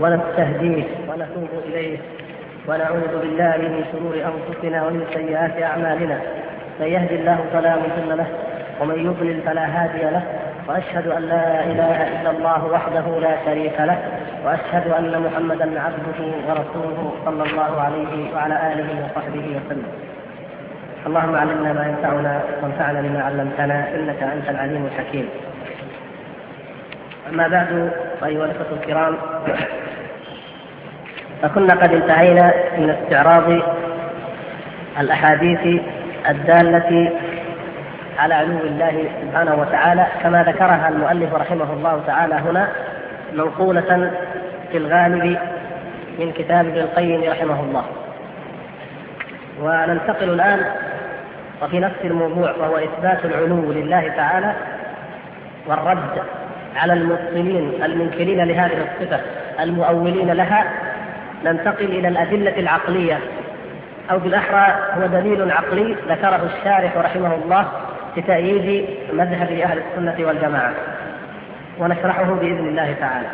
ونستهديه ونتوب إليه ونعوذ بالله من شرور أنفسنا ومن سيئات أعمالنا. من يهد الله فلا مضل له ومن يضلل فلا هادي له، وأشهد أن لا إله إلا الله وحده لا شريك له، وأشهد أن محمدا عبده ورسوله صلى الله عليه وعلى آله وصحبه وسلم. اللهم علمنا ما ينفعنا وانفعنا بما علمتنا إنك أنت العليم الحكيم. أما بعد، أيها الأخوة الكرام، فكنا قد انتهينا من استعراض الأحاديث الدالة على علو الله سبحانه وتعالى كما ذكرها المؤلف رحمه الله تعالى هنا، منقولة في الغالب من كتاب ابن القيم رحمه الله. وننتقل الآن وفي نفس الموضوع، وهو إثبات العلو لله تعالى والرد على المبطلين المنكرين لهذه الصفة المؤولين لها. ننتقل إلى الأدلة العقلية، أو بالأحرى هو دليل عقلي ذكره الشارح رحمه الله في تأييد مذهب أهل السنة والجماعة، ونشرحه بإذن الله تعالى.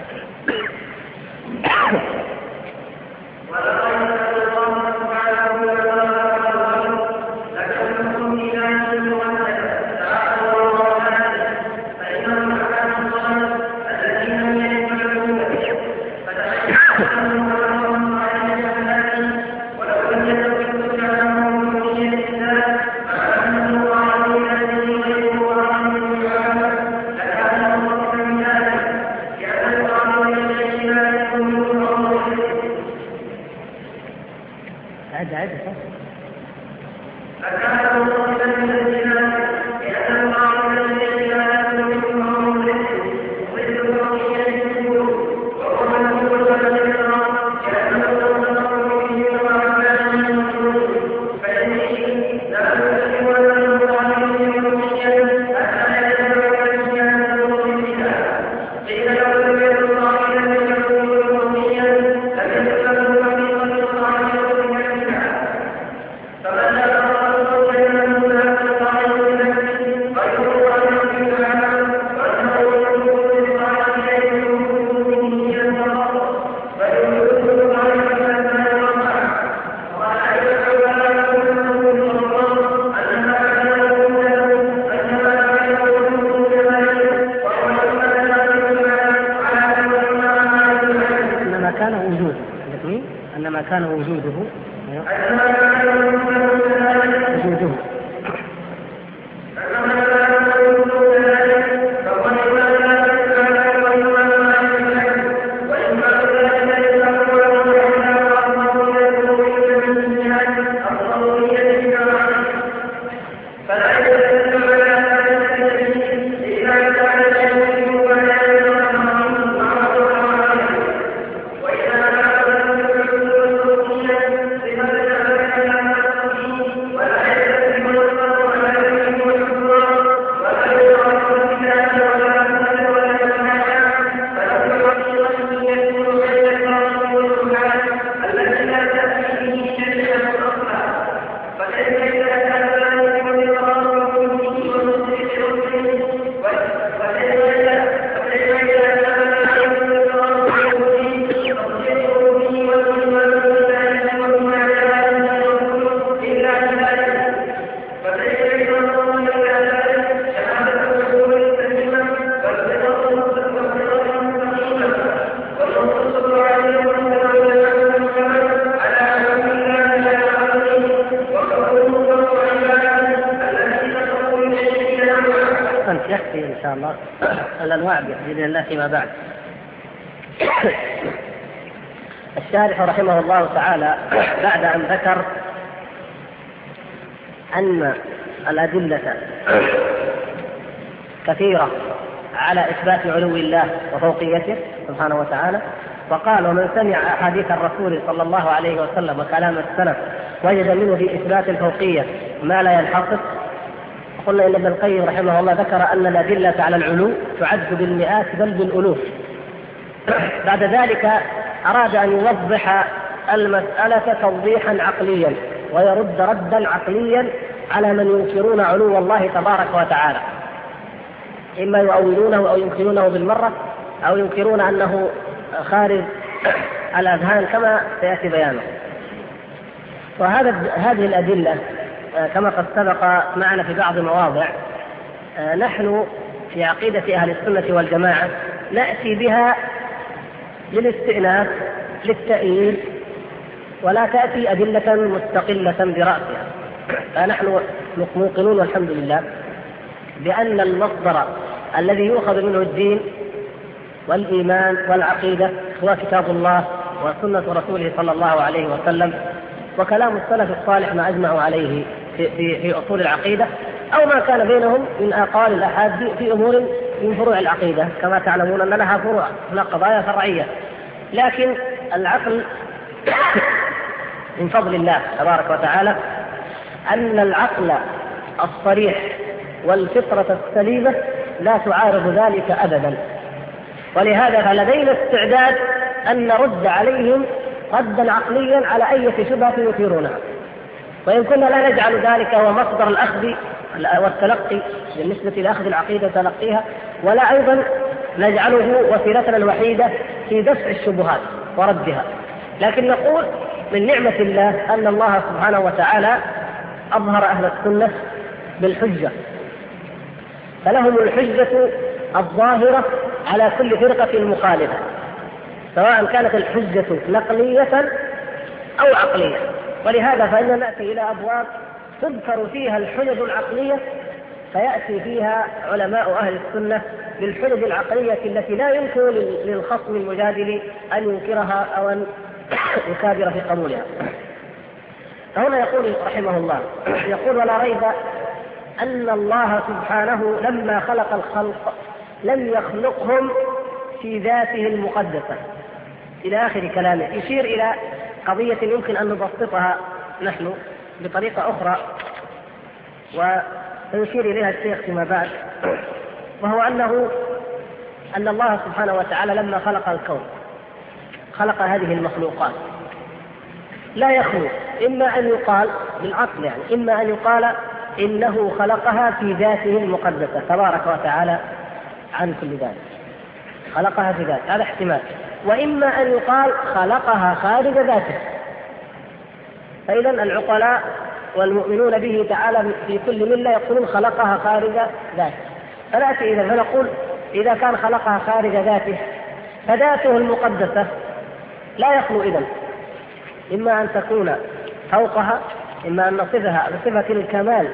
يكفي إن شاء الله الأنواع بإذن الله فيما بعد. الشارح رحمه الله تعالى بعد أن ذكر أن الأدلة كثيرة على إثبات علو الله وفوقيته سبحانه وتعالى، وقال: ومن سمع أحاديث الرسول صلى الله عليه وسلم وكلام السلف وجد منه في إثبات الفوقية ما لا ينحصر. قلنا إن ابن القيم رحمه الله ذكر أن الأدلة على العلو تعد بالمئات بل بالألوف. بعد ذلك أراد أن يوضح المسألة توضيحا عقليا ويرد ردا عقليا على من ينكرون علو الله تبارك وتعالى، إما يؤولونه أو ينكرونه بالمرة، أو ينكرون أنه خارج الأذهان كما سيأتي بيانه. هذه الأدلة كما قد سبق معنا في بعض المواضع نحن في عقيدة أهل السنة والجماعة نأتي بها للاستئناس للتأييد، ولا تأتي أدلة مستقلة برأسها. فنحن موقنون والحمد لله بأن المصدر الذي يؤخذ منه الدين والإيمان والعقيدة هو كتاب الله وسنة رسوله صلى الله عليه وسلم وكلام السلف الصالح ما أجمعوا عليه في أصول العقيدة، أو ما كان بينهم من أقوال الأحاد في أمور من فروع العقيدة. كما تعلمون أن لها فروع، هناك قضايا فرعية، لكن العقل من فضل الله تبارك وتعالى أن العقل الصريح والفطرة السليمة لا تعارض ذلك أبدا، ولهذا فلدينا استعداد أن نرد عليهم ردا عقليا على أي شبهة يثيرونها، وإن كنا لا نجعل ذلك هو مصدر الأخذ والتلقي بالنسبة لأخذ العقيدة تلقيها، ولا أيضا نجعله وسيلتنا الوحيدة في دفع الشبهات وردها، لكن نقول من نعمة الله أن الله سبحانه وتعالى أظهر أهل السنة بالحجة، فلهم الحجة الظاهرة على كل فرقة مخالفة، سواء كانت الحجة نقلية أو عقلية. ولهذا فإننا نأتي إلى أبواب تذكر فيها الحجج العقلية، فيأتي فيها علماء أهل السنة بالحجج العقلية التي لا يمكن للخصم المجادل أن ينكرها أو أن يكابر في قبولها. فهنا يقول رحمه الله، يقول: ولا ريب أن الله سبحانه لما خلق الخلق لم يخلقهم في ذاته المقدسة، إلى آخر كلامه. يشير إلى قضية يمكن أن نبسطها نحن بطريقة أخرى وسيشير إليها الشيخ فيما بعد، وهو أن الله سبحانه وتعالى لما خلق الكون خلق هذه المخلوقات لا يخلو، إما أن يقال بالعقل يعني، إما أن يقال إنه خلقها في ذاته المقدسة تبارك وتعالى عن كل ذلك، خلقها في ذاته، هذا احتمال، وإما أن يقال خلقها خارج ذاته. فإذا العقلاء والمؤمنون به تعالى في كل ملة يقولون خلقها خارج ذاته. فنأتي إذا فنقول إذا كان خلقها خارج ذاته فذاته المقدسة لا يخلو إذن إما أن تكون فوقها، إما أن نصفها بصفة الكمال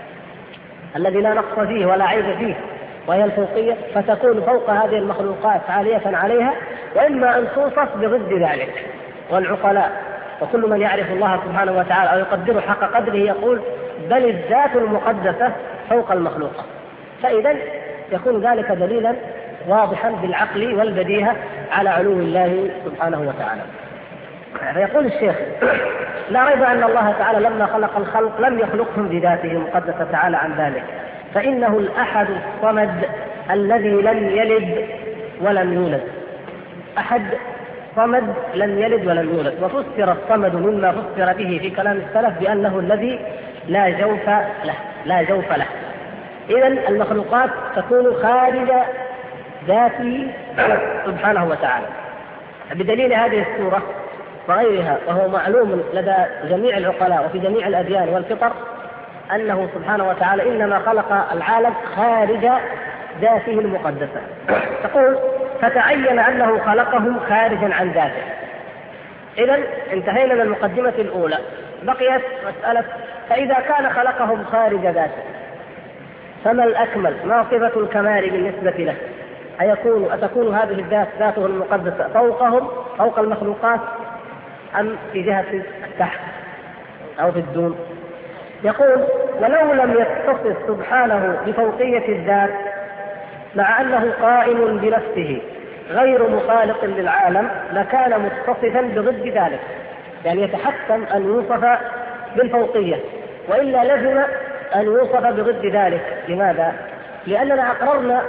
الذي لا نقص فيه ولا عيب فيه وهي الفوقية، فتكون فوق هذه المخلوقات عالية عليها، وإما أن توصف بضد ذلك. والعقلاء وكل من يعرف الله سبحانه وتعالى أو يقدره حق قدره يقول بل الذات المقدسة فوق المخلوقات. فإذا يكون ذلك دليلا واضحا بالعقل والبديهة على علو الله سبحانه وتعالى. فيقول الشيخ: لا ريب أن الله تعالى لما خلق الخلق لم يخلقهم بذاته المقدسة تعالى عن ذلك، فإنه الأحد الصمد الذي لم يلد ولم يولد. أحد صمد لم يلد ولم يولد، وفسر الصمد مما فسر به في كلام السلف بأنه الذي لا جوف له. إذن المخلوقات تكون خارج ذاته سبحانه وتعالى بدليل هذه السورة وغيرها، وهو معلوم لدى جميع العقلاء وفي جميع الأديان والفطر أنه سبحانه وتعالى إنما خلق العالم خارج ذاته المقدسة. تقول: فتعين أنه خلقهم خارجا عن ذاته. إذن انتهينا من المقدمة الأولى، بقيت مسألة: فإذا كان خلقهم خارج ذاته فما الأكمل؟ ما صفة الكمال بالنسبة له؟ أتكون هذه الذات ذاته المقدسة فوقهم فوق المخلوقات أم في جهة التحت أو في الدون؟ يقول: ولو لم يتصف سبحانه بفوقية الذات مع أنه قائم بنفسه غير مخالق للعالم لكان متصفا بضد ذلك، يعني يتحتم أن يوصف بالفوقية، وإلا لزم أن يوصف بضد ذلك. لماذا؟ لأننا أقررنا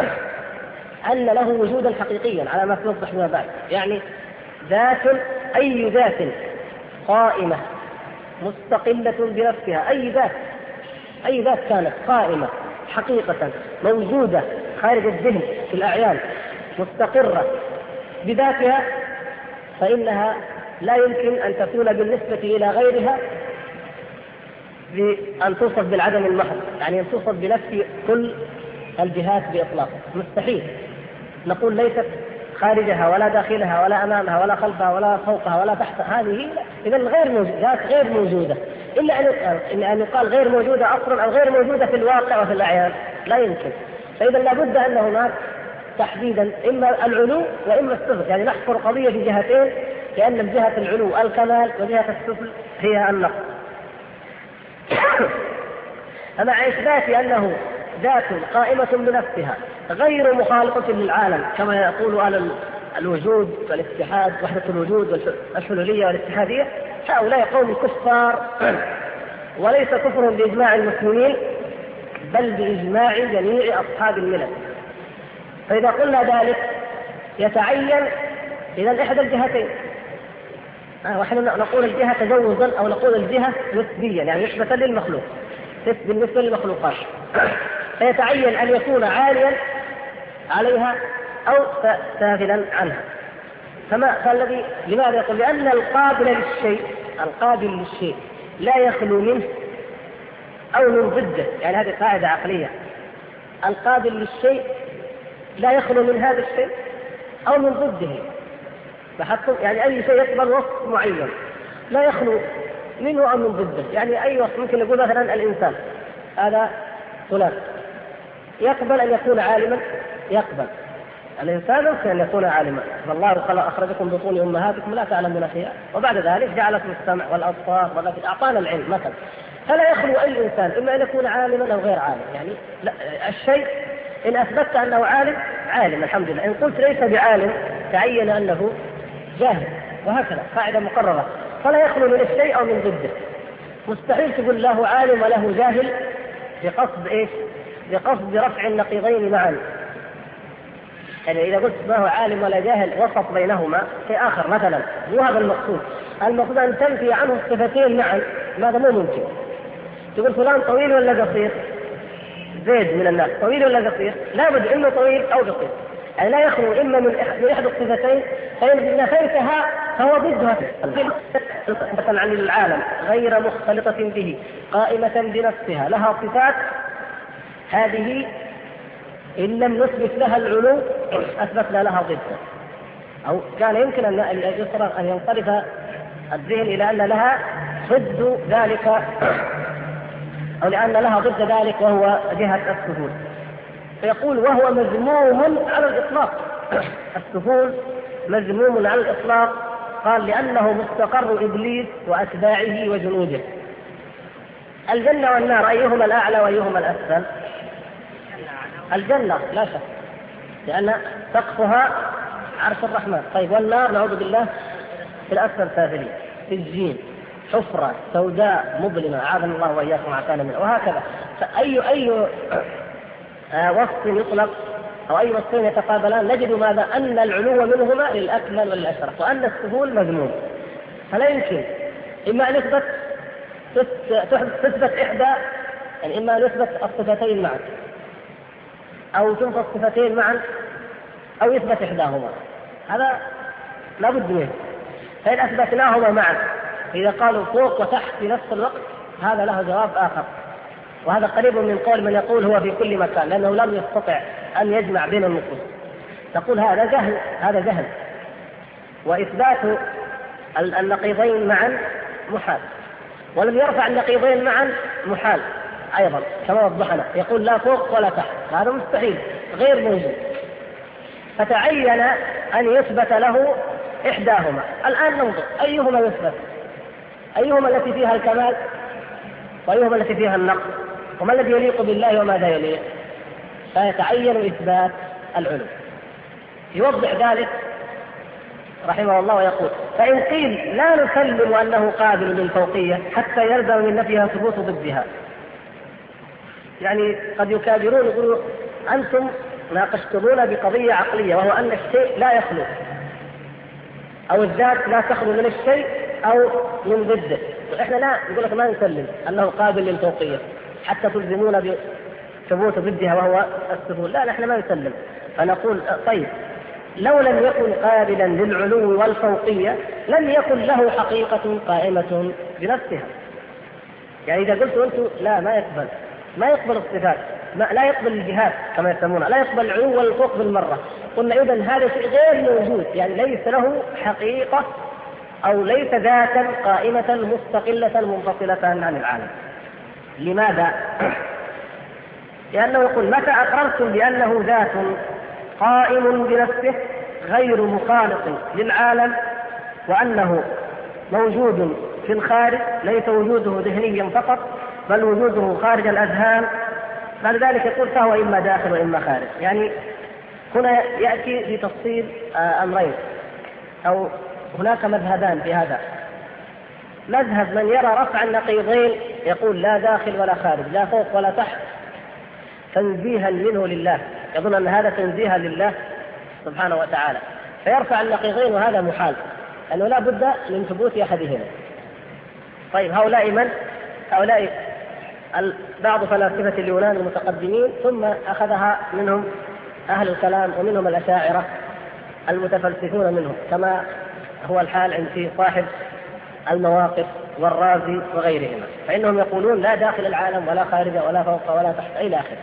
أن له وجودا حقيقيا على ما سنوضح فيما بعد، يعني ذات، أي ذات قائمة مستقلة بنفسها، أي ذات كانت قائمة حقيقة موجودة خارج الذهن في الأعيان مستقرة بذاتها فإنها لا يمكن أن تكون بالنسبة إلى غيرها بأن توصف بالعدم المحض، يعني أن توصف بنفس كل الجهات بإطلاق، مستحيل. نقول ليست خارجها ولا داخلها ولا أمامها ولا خلفها ولا فوقها ولا تحتها، هذه إذا غير موجودة، إلا أن يقال غير موجودة أصلا أو غير موجودة في الواقع وفي الأعيان، لا يمكن. فإذا لابد أن هناك تحديدا إما العلو وإما السفل، يعني نحصر قضية في جهتين، لأن جهة العلو الكمال وجهة السفل هي النقص. مع إثبات أنه ذات قائمة بنفسها غير مخالقة للعالم كما يقول أهل الوجود والاتحاد، وحدة الوجود والحلولية والاتحادية، هؤلاء قوم كفار، وليس كفر بإجماع المسلمين بل بإجماع جميع أصحاب الملل. فإذا قلنا ذلك يتعين إذا إحدى الجهتين، ونحن نقول الجهة تجوزا أو نقول الجهة نسبيا، يعني نسبة للمخلوق بالنسبة للمخلوقات، فيتعين أن يكون عاليا عليها أو سافلا عنها. فالذي لماذا يقول؟ لأن القابل للشيء لا يخلو منه أو من ضده، يعني هذه قاعدة عقلية، القابل للشيء لا يخلو من هذا الشيء أو من ضده، يعني أي شيء يقبل وصف معين لا يخلو منه أو من ضده. يعني أي وصف ممكن نقول مثلا الإنسان هذا فلان يقبل أن يكون عالما، يقبل الإنسان يمكن أن يكون عالما، فالله أخرجكم بطون أمهاتكم لا تعلمون شيئا وبعد ذلك جعلكم السمع والأبصار والأفئدة، أعطانا العلم مثلا. فلا يخلو أي إنسان إما أن يكون عالما أو غير عالم، يعني لا الشيء إن أثبتت أنه عالم الحمد لله، إن قلت ليس بعالم تعين أنه جاهل، وهكذا قاعدة مقررة. فلا يخلو من الشيء أو من ضده. مستحيل تقول له عالم وله جاهل بقصد إيش؟ بقصد رفع النقيضين معا. يعني إذا قلت ما هو عالم ولا جاهل وسط بينهما شيء آخر مثلا، مو هذا المقصود. المقصود أن تنفي عنه الصفتين معا، ماذا مو ممكن. تقول فلان طويل ولا قصير؟ زيد من الناس طويل ولا قصير؟ لا بد إنه طويل أو قصير، يعني لا يخلو إما من إحدى الصفتين، فإن نفيتها فهو ضدها. مثلا عن العالم غير مختلطة به قائمة بنفسها لها صفات، هذه إن لم نثبت لها العلو أثبتنا لها ضدها، أو كان يمكن أن ينصرف الذهن إلى أن لها ضد ذلك، أو لأن لها ضد ذلك وهو جهة السفول. فيقول وهو مذموم على الإطلاق. السفول مذموم على الإطلاق، قال لأنه مستقر إبليس وأتباعه وجنوده. الجنة والنار أيهما الأعلى وأيهما الأسفل؟ الجنة لا شك، لأن سقفها عرش الرحمن. طيب والنار نعوذ بالله في الأسفل سافلين في الجين، حفرة سوداء مظلمة أعاذنا الله وإياكم عافانا منها، وهكذا. فأي وصف يطلق أو أي وصفين يتقابلان نجد ماذا؟ أن العلو منهما للأكمل وللأشرف، وأن السفول مذموم. فلا يمكن إما أن تثبت إحدى، يعني إما أن يثبت الصفتين معا أو تنفى الصفتين معا أو يثبت إحداهما، هذا لا بد منه. فإن أثبتناهما معا، إذا قالوا فوق وتحت في نفس الوقت، هذا له جواب آخر، وهذا قريب من قول من يقول هو في كل مكان، لأنه لم يستطع أن يجمع بين النصوص. تقول هذا جهل، وإثبات النقيضين معا محال، ولم يرفع النقيضين معا محال أيضا كما وضحنا. يقول لا فوق ولا تحت، هذا مستحيل غير موجود. فتعين أن يثبت له إحداهما. الآن ننظر أيهما يثبت، أيهما التي فيها الكمال وأيهما التي فيها النقص، وما الذي يليق بالله وما لا يليق. فيتعين إثبات العلو. يوضح ذلك رحمه الله ويقول فإن قيل لا نسلم أنه قابل للفوقية حتى يلزم من نفيها ثبوت ضدها، يعني قد يكابرون يقولوا أنتم ناقشتمونا بقضية عقلية، وهو أن الشيء لا يخلو أو الذات لا تخلو من الشيء أو من ضده، وإحنا لا نقول لك ما نسلم أنه قابل للفوقية حتى تلزمونا بثبوت ضدها وهو السفول، لا نحن ما نسلم. فنقول طيب لو لم يكن قابلا للعلو والفوقية لم يكن له حقيقة قائمة بنفسها. يعني إذا قلت أنتم لا، ما يقبل الصفات، لا يقبل الجهات كما يسمونها، لا يقبل العلو والفوق بالمرة، قلنا إذن هذا شيء غير موجود، يعني ليس له حقيقة أو ليس ذاتا قائمة مستقلة منفصلة عن العالم. لماذا؟ لأنه يقول متى أقررتم بأنه ذات قائم بنفسه غير مخالط للعالم وأنه موجود في الخارج، ليس وجوده ذهنيا فقط بل وجوده خارج الأذهان، فلذلك يقول فهو إما داخل وإما خارج. يعني هنا يأتي في تفصيل أمرين، أو هناك مذهبان في هذا. مذهب من يرى رفع النقيضين يقول لا داخل ولا خارج، لا فوق ولا تحت، تنزيها منه لله، يظن أن هذا تنزيها لله سبحانه وتعالى، فيرفع النقيضين، وهذا محال أنه لا بد من ثبوت أحدهما. طيب هؤلاء من؟ هؤلاء بعض فلاسفة اليونان المتقدمين، ثم أخذها منهم أهل الكلام ومنهم الأشاعرة المتفلسفون منهم، كما هو الحال عند صاحب المواقف والرازي وغيرهما، فإنهم يقولون لا داخل العالم ولا خارجه ولا فوق ولا تحت إلى آخره.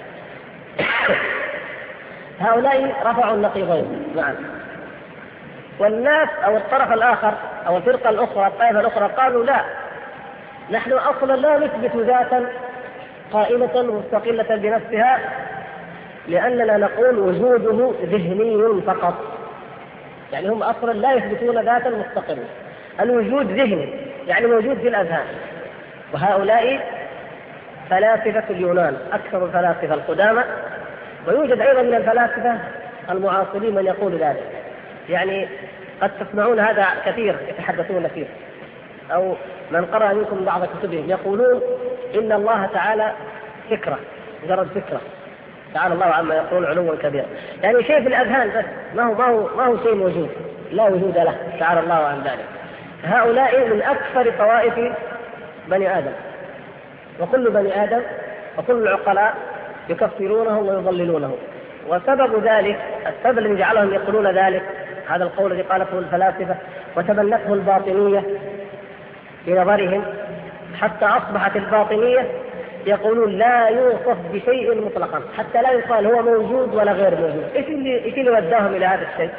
هؤلاء رفعوا النقيضين معا. والناس أو الطرف الآخر أو الفرقة الأخرى الطائفة الأخرى قالوا لا، نحن أصلا لا نثبت ذاتا قائمة مستقلة بنفسها، لأننا نقول وجوده ذهني فقط. يعني هم أصلا لا يثبتون ذاتا مستقلة، الوجود ذهني يعني موجود في الأذهان. وهؤلاء فلاسفة اليونان أكثر الفلاسفة القدامى، ويوجد أيضا من الفلاسفة المعاصرين من يقول ذلك. يعني قد تسمعون هذا كثير يتحدثون فيه، أو من قرأ منكم بعض كتبهم يقولون إن الله تعالى فكرة، مجرد فكرة، تعالى الله عما يقول علوا كبيرا، يعني شيء في الأذهان بس، ما هو شيء موجود، لا وجود له، تعالى الله عن ذلك. هؤلاء من أكثر طوائف بني آدم، وكل بني آدم وكل العقلاء يكفرونهم ويضللونهم. وسبب ذلك، السبب الذي جعلهم يقولون ذلك، هذا القول الذي قاله الفلاسفة وتبنته الباطنية في نظرهم، حتى أصبحت الباطنية يقولون لا يوصف بشيء مطلقا، حتى لا يقال هو موجود ولا غير موجود. إيش اللي وداهم إلى هذا الشيء؟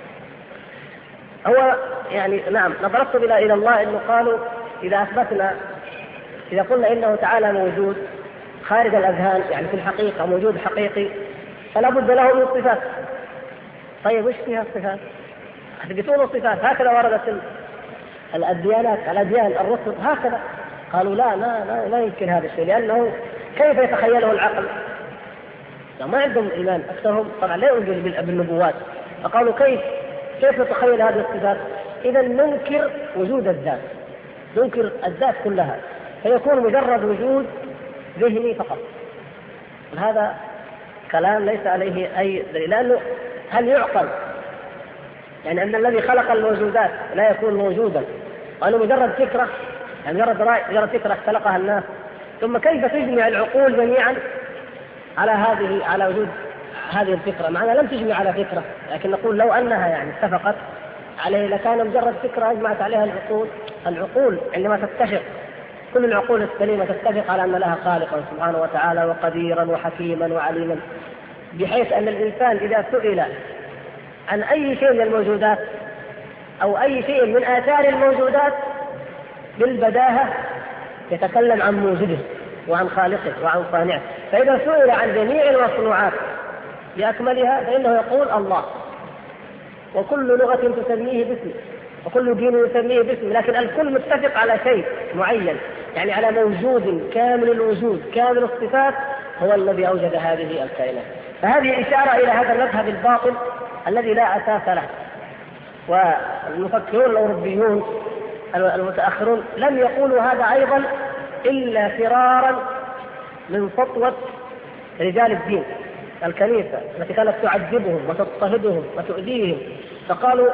هو يعني نعم نظرت إلى الله إنه قالوا إذا قلنا إنه تعالى موجود خارج الأذهان، يعني في الحقيقة موجود حقيقي، فلا بد له من صفات. طيب وش فيها الصفات؟ أثبتون الصفات، هكذا وردت الأديان الرسل هكذا. قالوا لا يمكن هذا الشيء، لأنه كيف يتخيله العقل؟ ما عندهم إيمان، أكثرهم طبعا لا يؤمنون بالنبوات، فقالوا كيف نتخيل هذه الصفات؟ إذا ننكر وجود الذات، ننكر الذات كلها، فيكون مجرد وجود ذهني فقط. هذا كلام ليس عليه أي دليل، لأنه هل يعقل يعني أن الذي خلق الموجودات لا يكون موجودا، وأنه مجرد فكرة، يعني مجرد فكرة خلقها الناس، ثم كيف تجمع العقول جميعا على وجود هذه الفكرة؟ معنا لم تجمع على فكرة، لكن نقول لو أنها يعني اتفقت عليه لكان مجرد فكرة أجمعت عليها العقول عندما تتفق، كل العقول السليمة تتفق على أن لها خالقا سبحانه وتعالى وقديرا وحكيما وعليما، بحيث أن الإنسان إذا سئل عن أي شيء من الموجودات أو أي شيء من آثار الموجودات بالبداهة يتكلم عن موجوده وعن خالقه وعن صانعه. فإذا سئل عن جميع المصنوعات بأكملها فإنه يقول الله، وكل لغة تسميه باسم وكل دين يسميه باسم، لكن الكل متفق على شيء معين، يعني على موجود كامل الوجود كامل الصفات هو الذي أوجد هذه الكائنات. فهذه إشارة إلى هذا المذهب الباطل الذي لا أساس له. والمفكرون الأوروبيون المتأخرون لم يقولوا هذا أيضا إلا فرارا من سطوة رجال الدين، الكنيسة التي كانت تعذبهم وتضطهدهم وتؤذيهم، فقالوا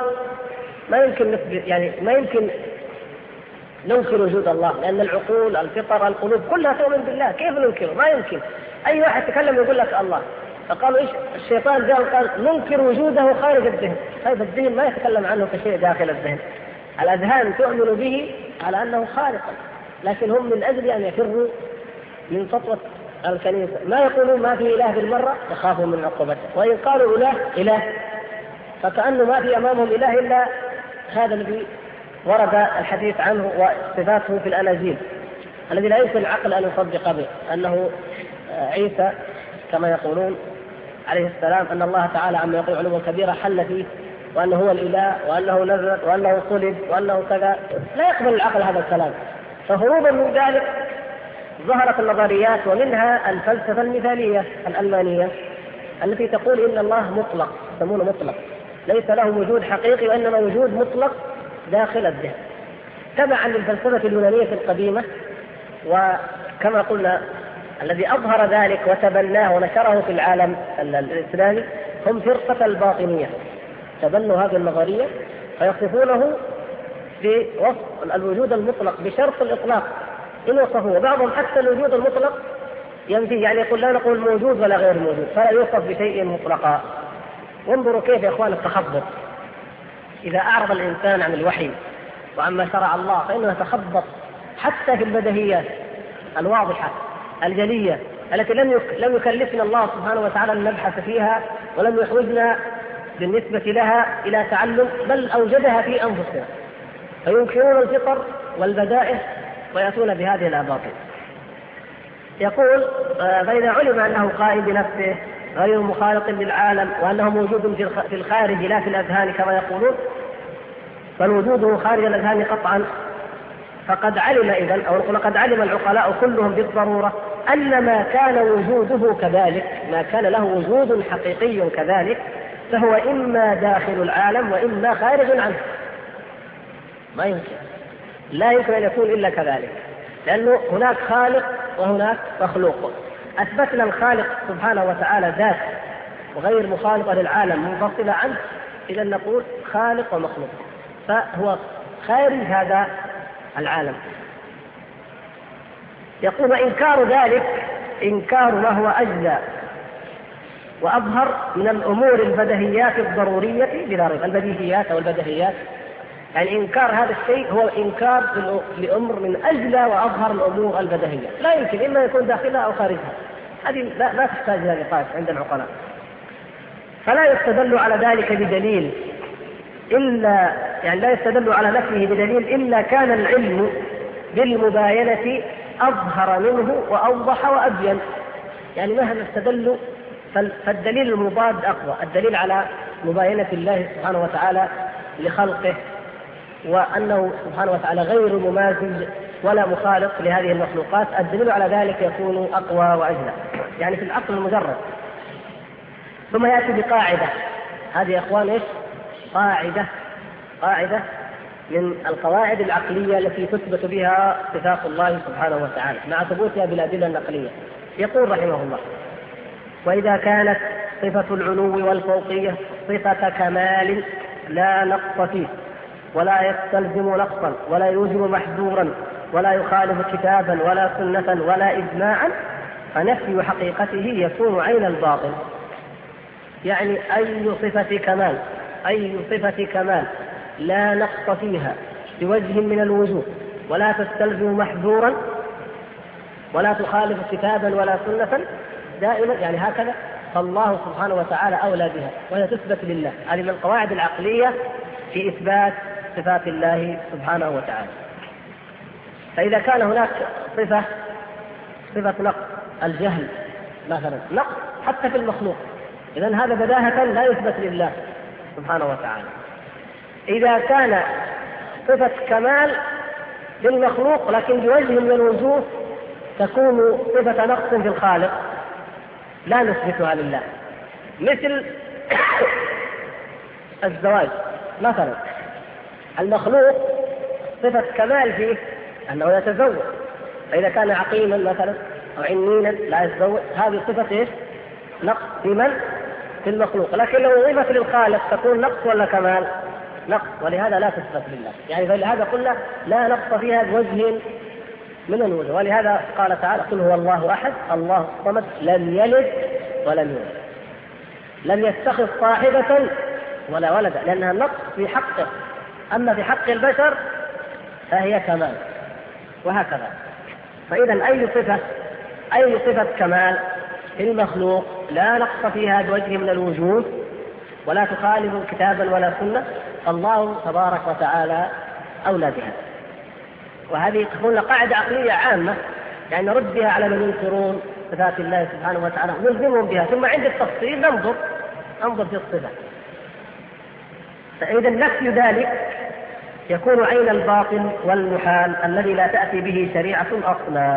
ما يمكن ننكر وجود الله، لأن العقول الفطر القلوب كلها تؤمن بالله، كيف ننكره؟ ما يمكن. أي واحد يتكلم يقول لك الله. فقالوا إيش؟ الشيطان جاء وقال ننكر وجوده خارج الذهن، طيب الذهن ما يتكلم عنه كشيء داخل الذهن، الأذهان تؤمن به على أنه خالق، لكن هم من أجل أن يفروا من سطوة الكنيسة ما يقولون ما في إله بالمرة يخافوا من عقوبته، وإن قالوا إله فكأنه ما في أمامهم إله إلا هذا الذي ورد الحديث عنه وصفاته في الأناجيل الذي لا يمكن العقل أن يصدق به، أنه عيسى كما يقولون عليه السلام أن الله تعالى عما يقول علوا كبيرا حل فيه، وأنه هو الإله، وأنه نزل، وأنه صلب، وأنه كذا. لا يقبل العقل هذا الكلام. فهروبا من ذلك ظهرت النظريات، ومنها الفلسفة المثالية الألمانية التي تقول إن الله مطلق، يسمونه مطلق، ليس له وجود حقيقي وإنما وجود مطلق داخل الذهن، تبعا للفلسفة اليونانية القديمة. وكما قلنا الذي أظهر ذلك وتبناه ونشره في العالم الإسلامي هم فرقة الباطنية، تبنوا هذه النظرية فيصفونه بوصف الوجود المطلق بشرط الإطلاق إن وصفوه. بعضهم حتى الوجود المطلق ينفي، يعني يقول لا نقول موجود ولا غير موجود، فلا يوصف بشيء مطلقا. وانظروا كيف يا إخوان التخبط، إذا أعرض الإنسان عن الوحي وعما شرع الله فإنه يتخبط حتى في البديهيات الواضحة الجلية التي لم يكلفنا الله سبحانه وتعالى أن نبحث فيها، ولم يحوجنا بالنسبة لها إلى تعلم، بل أوجدها في أنفسنا، فينكرون الفطر والبدائع ويأتون بهذه الأباطيل. يقول فإذا علم أنه قائم بنفسه غير مخالط للعالم وأنه موجود في الخارج لا في الأذهان كما يقولون، بل وجوده خارج الأذهان قطعا، فقد علم إذن أو لقد علم العقلاء كلهم بالضرورة أن ما كان وجوده كذلك، ما كان له وجود حقيقي كذلك، فهو إما داخل العالم وإما خارج عنه. ما يمكن، لا يمكن أن يكون إلا كذلك، لأنه هناك خالق وهناك مخلوق. أثبتنا الخالق سبحانه وتعالى ذات وغير مخالطة للعالم منفصلة عنه، إذا نقول خالق ومخلوق، فهو خارج هذا العالم. يقول وإنكار ذلك إنكار ما هو أجزى وأظهر من الأمور البديهيات الضرورية بلا ريب. البديهيات أو البديهيات يعني إنكار هذا الشيء هو إنكار لأمر من أجزى وأظهر الأمور البديهية، لا يمكن إما يكون داخلها أو خارجها، هذه لا تحتاج إلى نقاش عند العقلاء. فلا يستدل على ذلك بدليل إلا، يعني لا يستدل على نفيه بدليل إلا كان العلم بالمباينة أظهر منه وأوضح وأبين. يعني مهما استدلوا فالدليل المضاد أقوى، الدليل على مباينة الله سبحانه وتعالى لخلقه وأنه سبحانه وتعالى غير مماثل ولا مخالط لهذه المخلوقات، الدليل على ذلك يكون أقوى وأجلى، يعني في العقل المجرد. ثم يأتي بقاعدة، هذه يا إخوان إيش؟ قاعدة من القواعد العقلية التي تثبت بها صفات الله سبحانه وتعالى مع ثبوتها بالأدلة النقلية. يقول رحمه الله وإذا كانت صفة العلو والفوقية صفة كمال لا نقص فيه ولا يستلزم نقصا ولا يوجب محذورا ولا يخالف كتابا ولا سنة ولا إجماعا، فنفي حقيقته يكون عين الباطل. يعني أي صفة كمال لا نقص فيها بوجه من الوجوه ولا تستلزم محذورا ولا تخالف كتابا ولا سنة دائما، يعني هكذا، فالله سبحانه وتعالى أولى بها وهي تثبت لله. هذه من القواعد العقلية في إثبات صفات الله سبحانه وتعالى. فإذا كان هناك صفة نقص، الجهل مثلا نقص حتى في المخلوق، إذن هذا بداهة لا يثبت لله سبحانه وتعالى. إذا كان صفة كمال للمخلوق لكن بوجه من الوجوه تكون صفة نقص في الخالق لا نثبتها لله، مثل الزواج مثلا. المخلوق صفة كمال فيه أنه يتزوج، فإذا كان عقيما مثلا أو عنينا لا يتزوج، هذه صفة إيش؟ نقص في من؟ في المخلوق. لكن لو أضيفت للخالق تكون نقص ولا كمال؟ نقص، ولهذا لا تثبت لله. يعني فلهذا قلنا لا نقص فيها بوجه من الوجوه. ولهذا قال تعالى قل هو الله أحد الله الصمد لم يلد ولم يولد، لم يتخذ صاحبة ولا ولد، لأنها نقص في حقه، أما في حق البشر فهي كمال، وهكذا. فإذا أي صفة كمال في المخلوق لا نقص فيها بوجه من الوجوه ولا تخالف كتابا ولا سنة، الله تبارك وتعالى أولى بها. وهذه تكون قاعدة عقلية عامة، يعني نرد بها على من ينكرون صفات الله سبحانه وتعالى، نلزمهم بها، ثم عند التفصيل ننظر في الصفة. فإذا نفي ذلك يكون عين الباطل والمحال الذي لا تأتي به شريعة أصلا.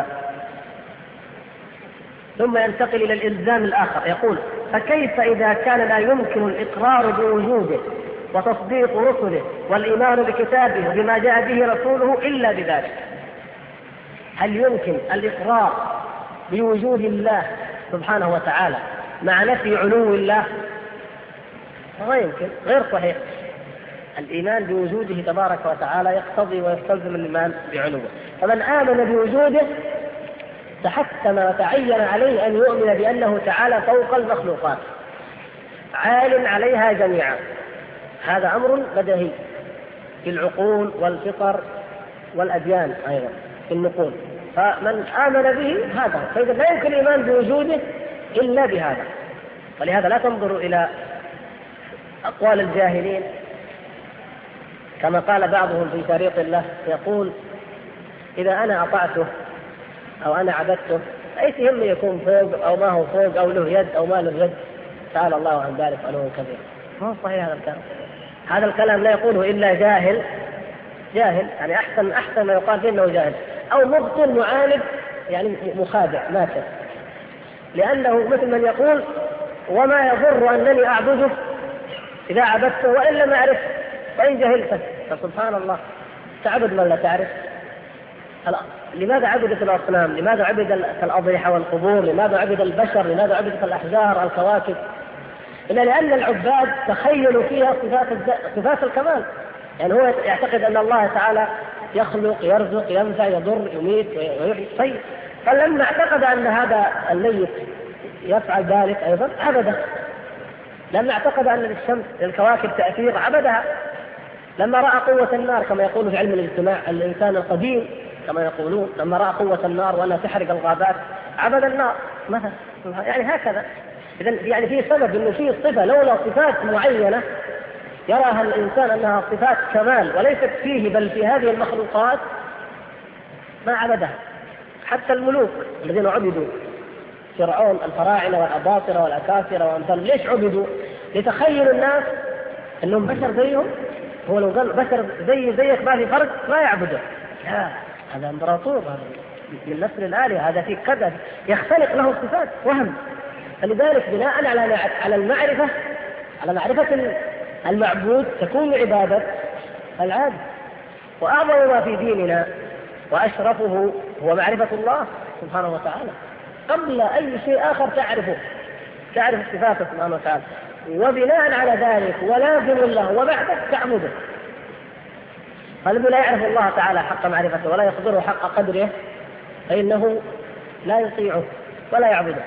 ثم ينتقل إلى الإلزام الآخر، يقول: فكيف إذا كان لا يمكن الإقرار بوجوده وتصديق رسله والإيمان بكتابه وبما جاء به رسوله إلا بذلك؟ هل يمكن الإقرار بوجود الله سبحانه وتعالى مع نفي علو الله؟ لا يمكن، غير صحيح. الإيمان بوجوده تبارك وتعالى يقتضي ويستلزم الإيمان بعلوه، فمن آمن بوجوده تحتم وتعين عليه أن يؤمن بأنه تعالى فوق المخلوقات عال عليها جميعا. هذا أمر بديهي في العقول والفطر والأديان أيضا في النقول، فمن آمن به هذا. فإذا لا يمكن الإيمان بوجوده إلا بهذا. ولهذا لا تنظروا إلى أقوال الجاهلين كما قال بعضهم في شريط الله، يقول: إذا أنا أطعته أو أنا عبدته ليس يهمني يكون فوق أو ما هو فوق أو له يد أو ما له يد، تعالى الله عن ذلك علوا كبير. ما هو صحيح هذا الكلام. هذا الكلام لا يقوله إلا جاهل، يعني أحسن ما يقال فيه إنه جاهل، أو مبطل معاند، يعني مخادع ماكر، لأنه مثل من يقول: وما يضر أنني أعبده إذا عبدته وإن لم أعرف وإن جهلته. فسبحان الله، تعبد من لا تعرف. لماذا عبدت الأصنام؟ لماذا عبد الأضرحة والقبور؟ لماذا عبد البشر؟ لماذا عبدت الأحجار الكواكب؟ إلا لأن العباد تخيلوا فيها صفات الكمال. يعني هو يعتقد أن الله تعالى يخلق، يرزق، ينفع، يضر، يميت ويحيي. طيب، فلما اعتقد أن هذا الميت يفعل ذلك أيضا عبده. لما اعتقد أن للشمس للكواكب تأثير عبدها. لما رأى قوة النار كما يقول في علم الاجتماع الإنسان القديم كما يقولون، لما رأى قوة النار وأنها تحرق الغابات عبد النار مثلا. يعني هكذا. إذن يعني في سبب إنه في صفة، لولا صفات معينة يراها الإنسان أنها صفات كمال وليست فيه بل في هذه المخلوقات ما عبدها. حتى الملوك الذين عبدوا، فرعون، الفراعنة والأباطرة والأكاثرة وأمثال، ليش عبدوا؟ لتخيل الناس أنهم بشر زيهم. هو لو قال بشر زيك ما في فرق ما يعبده. لا، هذا امبراطور، هذا من نسل الآلهة، هذا في كذا، يختلق له صفات وهم. فلذلك بناء على المعرفة، على معرفة المعبود تكون عبادة العابد. وأعظم ما في ديننا وأشرفه هو معرفة الله سبحانه وتعالى. قبل أي شيء آخر تعرف صفاته سبحانه وتعالى، وبناء على ذلك ولازم له وبعده تعبده. فالذي لا يعرف الله تعالى حق معرفته ولا يقدره حق قدره فإنه لا يطيعه ولا يعبده.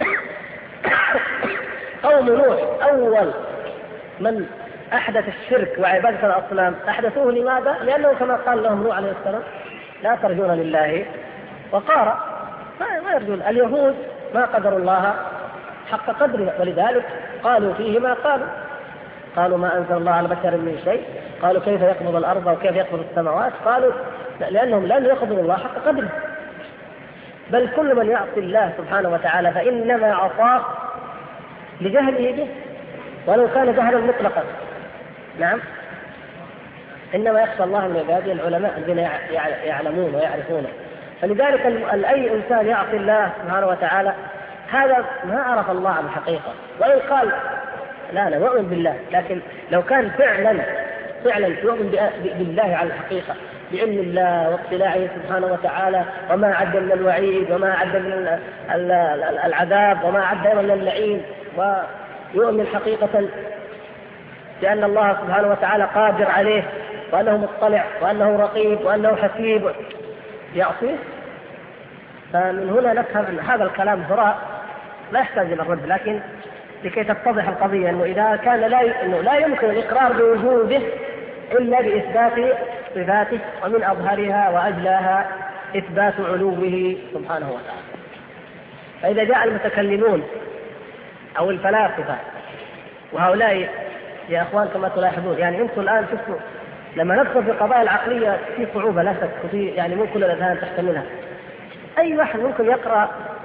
قوم نوح أول من أحدث الشرك وعبادة الأصنام أحدثوه لماذا؟ لأنه كما قال لهم نوح عليه السلام: لا ترجون لله وقارا. ما يرجون. اليهود ما قدروا الله حق قدره، ولذلك قالوا فيه ما قالوا ما أنزل الله على بشر من شيء. قالوا كيف يقبض الأرض وكيف يقبض السماوات؟ قالوا لأنهم لم يقبضوا الله حق قدره. بل كل من يعصي الله سبحانه وتعالى فإنما عصاه لجهله به، ولو كان جهلا مطلقا. نعم، إنما يخشى الله من عباده العلماء الذين يعلمون ويعرفون. فلذلك أي إنسان يعصي الله سبحانه وتعالى هذا ما عرف الله على الحقيقة. وإن قال لا نؤمن بالله، لكن لو كان فعلا يؤمن بالله على الحقيقة، بعلم الله واطلاعه سبحانه وتعالى، وما عد من الوعيد وما عد من العذاب وما عد من اللعين، ويؤمن حقيقة بأن الله سبحانه وتعالى قادر عليه وأنه مطلع وأنه رقيب وأنه حسيب، يعصيه. فمن هنا نفهم أن هذا الكلام هراء لا يحتاج إلى الرد. لكن لكي تتضح القضية أنه إذا كان لا يمكن الإقرار بوجوده إلا بإثبات صفاته، ومن أظهرها وأجلاها إثبات علوه سبحانه وتعالى. فإذا جاء المتكلمون أو الفلاسفة، وهؤلاء يا أخوان كما تلاحظون، يعني أنتم الآن شفتوا لما ندخل في القضايا العقلية في صعوبة لا شك، يعني مو كل الأذهان تحتملها. أي واحد ممكن يقرأ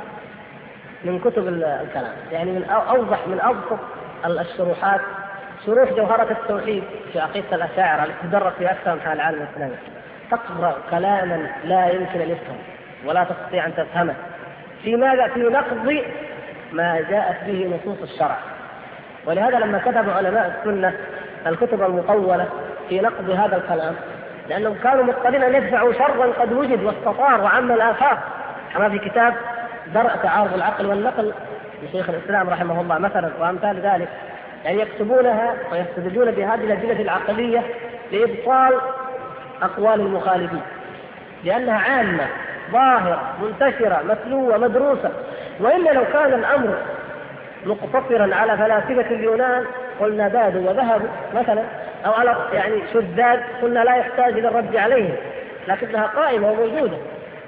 من كتب الكلام، يعني من أبسط الشروحات، شروح جوهرة التوحيد في عقيدة الأشاعرة التي تدرس في أكثر من العالم الإسلامي، تقرأ كلاما لا يمكن أن يفهم ولا تستطيع أن تفهمه. في ماذا؟ في نقض ما جاءت به نصوص الشرع. ولهذا لما كتب علماء السنة الكتب المطولة في نقض هذا الكلام، لأنهم كانوا مقتدين أن يدفعوا شرا قد وجد واستطار وعم الآفاق، كما في كتاب درء تعارض العقل والنقل لشيخ الإسلام رحمه الله مثلا وأمثال ذلك، يعني يكتبونها ويستدلون بهذه الأدلة العقلية لإبطال أقوال المخالفين، لأنها عامة ظاهرة منتشرة متلوة مدروسة. وإلا لو كان الأمر مقتصرا على فلاسفة اليونان قلنا بادوا وذهبوا مثلا، أو على يعني شذاذ قلنا لا يحتاج إلى الرد عليهم، لكنها قائمة وموجودة.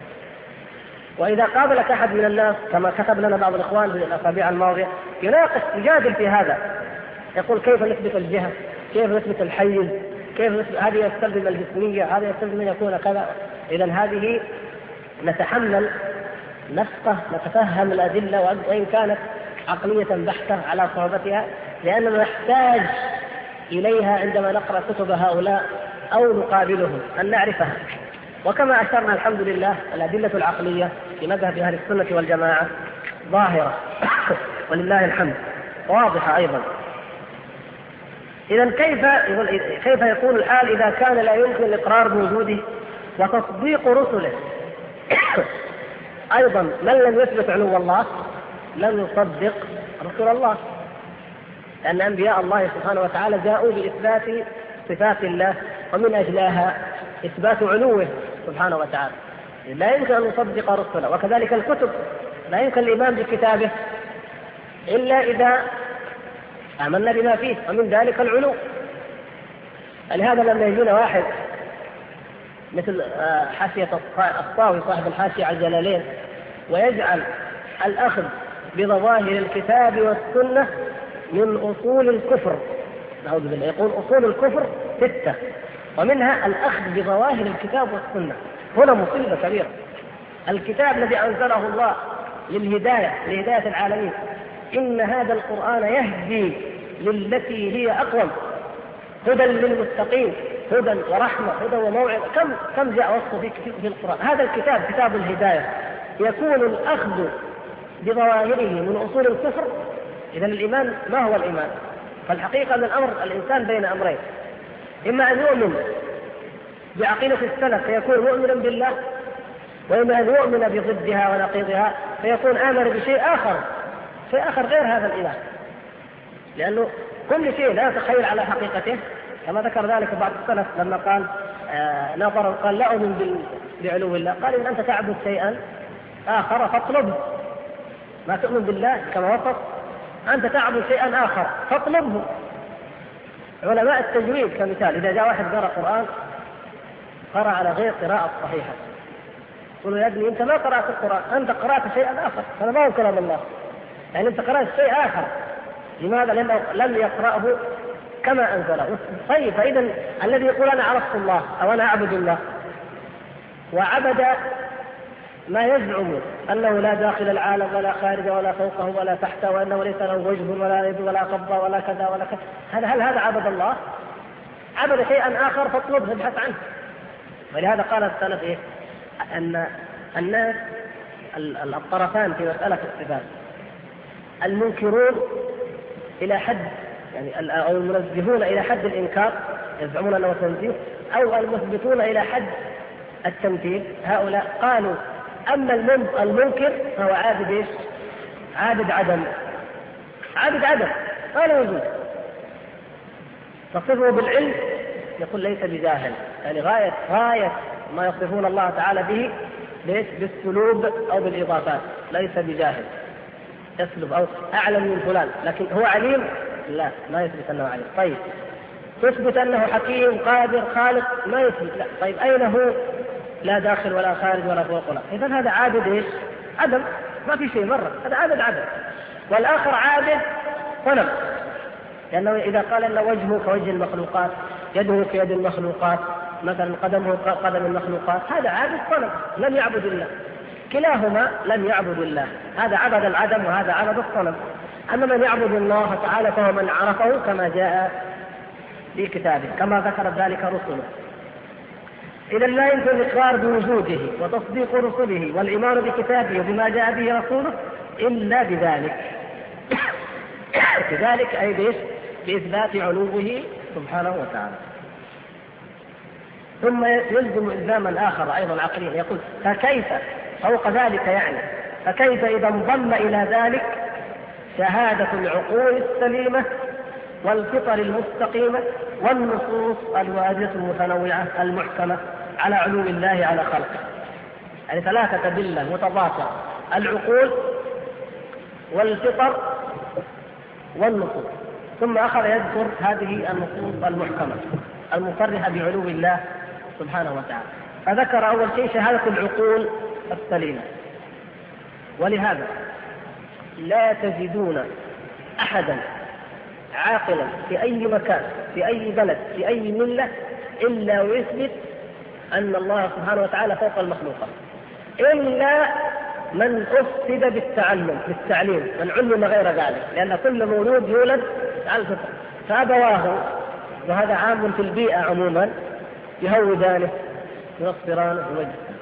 وإذا قابلك أحد من الناس كما كتب لنا بعض الإخوان في الأسابيع الماضية يناقش يجادل في هذا، يقول كيف نثبت الجهة، كيف نثبت الحيز، كيف نثبت هذه يستلزم الجسمية، هذا يستلزم أن يكون كذا. إذا هذه نتحمل نفقه نتفهم الأدلة وإن كانت عقلية بحتة على صعوبتها، لأننا نحتاج إليها عندما نقرأ كتب هؤلاء أو نقابلهم أن نعرفها. وكما أشرنا الحمد لله الأدلة العقلية في مذهب أهل السنة والجماعة ظاهرة ولله الحمد، واضحة أيضا. إذن كيف يكون الحال إذا كان لا يمكن الإقرار بوجوده وتصديق رسله؟ أيضا من لم يثبت علو الله لم يصدق رسول الله، لأن أنبياء الله سبحانه وتعالى جاءوا بإثبات صفات الله، ومن أجلها إثبات علوه سبحانه وتعالى. لا يمكن أن نصدق رسله. وكذلك الكتب لا يمكن الإيمان بكتابه إلا إذا آمنا بما فيه، ومن ذلك العلو. لهذا لما يجينا واحد مثل حاشية الطاوي صاحب الحاشية على الجلالين ويجعل الأخذ بظواهر الكتاب والسنة من أصول الكفر، نعوذ بالله، يقول أصول الكفر 6 ومنها الأخذ بظواهر الكتاب والسنة. هنا مصيبة كبيرة. الكتاب الذي أنزله الله لهداية العالمين، إن هذا القرآن يهدي للتي هي أقوم، هدى للمتقين، هدى ورحمة، هدى وموعظة. كم جاء وصفه في القرآن. هذا الكتاب كتاب الهداية يكون الأخذ بظواهره من أصول الكفر. إذا الإيمان ما هو الإيمان؟ فالحقيقة أن الأمر الإنسان بين أمرين، إما أن يؤمن بعقيدة السلف فيكون مؤمنا بالله، وإما أن يؤمن بضدها ونقيضها فيكون آمن بشيء آخر غير هذا الإله، لأنه كل شيء لا يتخيل على حقيقته، كما ذكر ذلك بعض السلف لما قال نظر قال لا أؤمن بعلو الله، قال إن أنت تعبد شيئا آخر فاطلبه، ما تؤمن بالله كما وصف، أنت تعبد شيئا آخر فاطلبه. علماء التجويد كمثال، إذا جاء واحد قرأ قرآن قرأ على غير قراءة صحيحة، يقول يا ابني أنت ما قرأت القرآن، أنت قرأت شيئا آخر، هذا ما هو كلام الله، يعني أنت قرأت شيء آخر. لماذا؟ لأنه لم يقرأه كما أنزله. طيب، فإذا الذي يقول أنا عرفت الله أو أنا أعبد الله وعبد ما يزعم أنه لا داخل العالم ولا خارج ولا فوقه ولا تحته، وأنه ليس له وجه ولا يد ولا قبضة ولا كذا ولا كذا، هل هذا عبد الله؟ عبد شيئا آخر فاطلبه ابحث عنه. ولهذا قال السلف أن الناس الطرفان في مسألة الصفات، المنكرون إلى حد يعني أو المنزهون إلى حد الإنكار يزعمون أنه تنزيه، أو المثبتون إلى حد التمثيل. هؤلاء قالوا أما المنكر فهو عابد إيش؟ عابد عدم قال وجود، تصفه بالعلم يقول ليس بجاهل، يعني غاية ما يصفون الله تعالى به ليش؟ بالسلوب أو بالإضافات، ليس بجاهل. يسلب أو أعلم من فلان، لكن هو عليم؟ لا، ما يثبت أنه عليم. طيب تثبت أنه حكيم قادر خالق؟ ما يثبت. لا. طيب أين هو؟ لا داخل ولا خارج ولا فوق ولا. إذن هذا عابد إيش؟ عدم، ما في شيء مرة، هذا عابد عدم. والآخر عابد صنم، لأنه إذا قال أن وجهه كوجه المخلوقات، يده كيد المخلوقات، مثلا قدمه قدم المخلوقات، هذا عابد صنم لم يعبد الله. كلاهما لم يعبد الله، هذا عبد العدم وهذا عبد الصنم. أما من يعبد الله تعالى فهو من عرفه كما جاء في كتابه، كما ذكر ذلك رسله. إذا لا يمكن الإقرار بوجوده وتصديق رسله والإيمان بكتابه وبما جاء به رسوله إلا بذلك. بذلك أي بإثبات علوه سبحانه وتعالى. ثم يلزم إلزاما آخر أيضا عقليا، يقول فكيف فوق ذلك، يعني فكيف إذا انضم إلى ذلك شهادة العقول السليمة والفطر المستقيمة والنصوص الواردة المتنوعة المحكمة على علو الله على خلقه. يعني ثلاثة أدلة متضافرة: العقول والفطر والنصوص. ثم أخذ يذكر هذه النصوص المحكمة المصرحة بعلو الله سبحانه وتعالى. فذكر أول شيء شهادة العقول السليمة. ولهذا لا تجدون أحدا عاقلا في أي مكان في أي بلد في أي ملة إلا ويثبت أن الله سبحانه وتعالى فوق المخلوقات، إلا من أفسد بالتعليم، من علم غير ذلك، لأن كل مولود يولد على الفطرة، فأبواه، وهذا عام في البيئة عموما، يهودانه ينصرانه يوجهانه.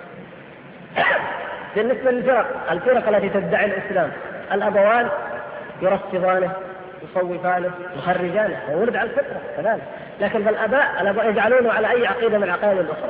بالنسبة للفرق التي تدعي الإسلام، الأبوان يرفضانه يصوفانه يخرجانه، وولد على الفطرة كذلك. لكن الآباء يجعلونه على أي عقيدة من العقائد الأخرى.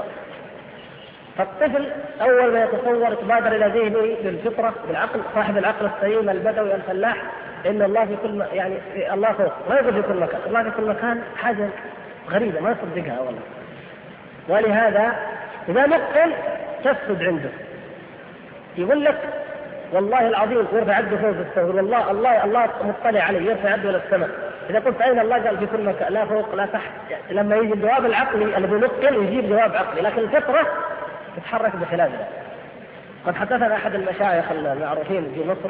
فالطفل أول ما يتصور يتبادر إلى ذهنه بالفطرة بالعقل، صاحب العقل السليم البدوي الفلاح، إن الله في كل يعني الله فوق، ما يقول في كل مكان، الله في كل مكان حاجة غريبة ما يصدقها والله. ولهذا إذا نقل تفسد عنده، يقول لك والله العظيم يرفع يده فوق السماء، والله الله مطلع عليه يرفع يده إلى السماء. إذا قلت أين الله؟ قال في كل مكان، لا فوق لا تحت. لما يجي الجواب العقلي الذي نقل يجيب جواب عقلي، لكن الفطرة تتحرك بخلاف ذلك. قد حدثنا أحد المشايخ المعروفين في مصر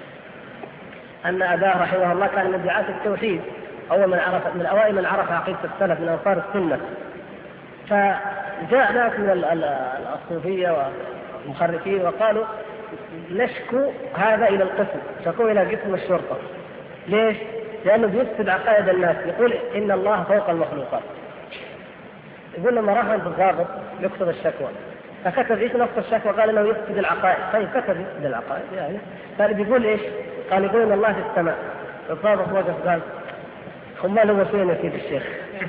أن أباه رحمه الله كان من دعاة التوحيد، من أوائل من عرف عقيدة السلف من أنصار السنة. فجاء ناس من الصوفية والمخرفين وقالوا نشكو هذا إلى القسم، شكوا إلى قسم الشرطة. ليش؟ لأنه بيفسد عقائد الناس، يقول إن الله فوق المخلوقات. يقول لما راح عند الضابط يكتب الشكوى، فكتب ايش نص الشكوى؟ قال انه يفسد العقائد. طيب كتب يفسد العقائد يعني، قال بيقول ايش؟ قال يقول ان الله في السماء. الضابط وقف قال امال هو فين يا سيدي الشيخ؟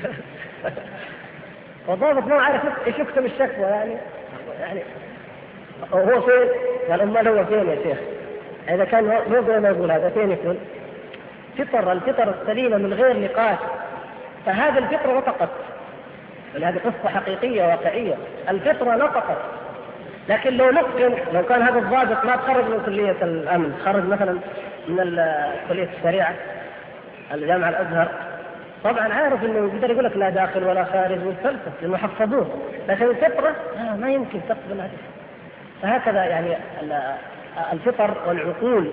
والضابط ما عارف ايش يكتب الشكوى يعني هو فين؟ قال امال هو فين يا شيخ؟ اذا كان هو زي ما يقول هذا فين يكون؟ الفطر السليمة من غير نقاش. فهذه الفطرة نطقت، هذه قصة حقيقية واقعية، الفطرة نطقت. لكن لو كان هذا الضابط ما تخرج من كلية الأمن، خرج مثلا من كلية الشريعة الجامعة الأزهر، طبعا عارف انه يقدر يقول لك لا داخل ولا خارج والفلسفة لانه حفظوه، لكن الفطرة ما يمكن تقبل هذا. فهكذا يعني الفطر والعقول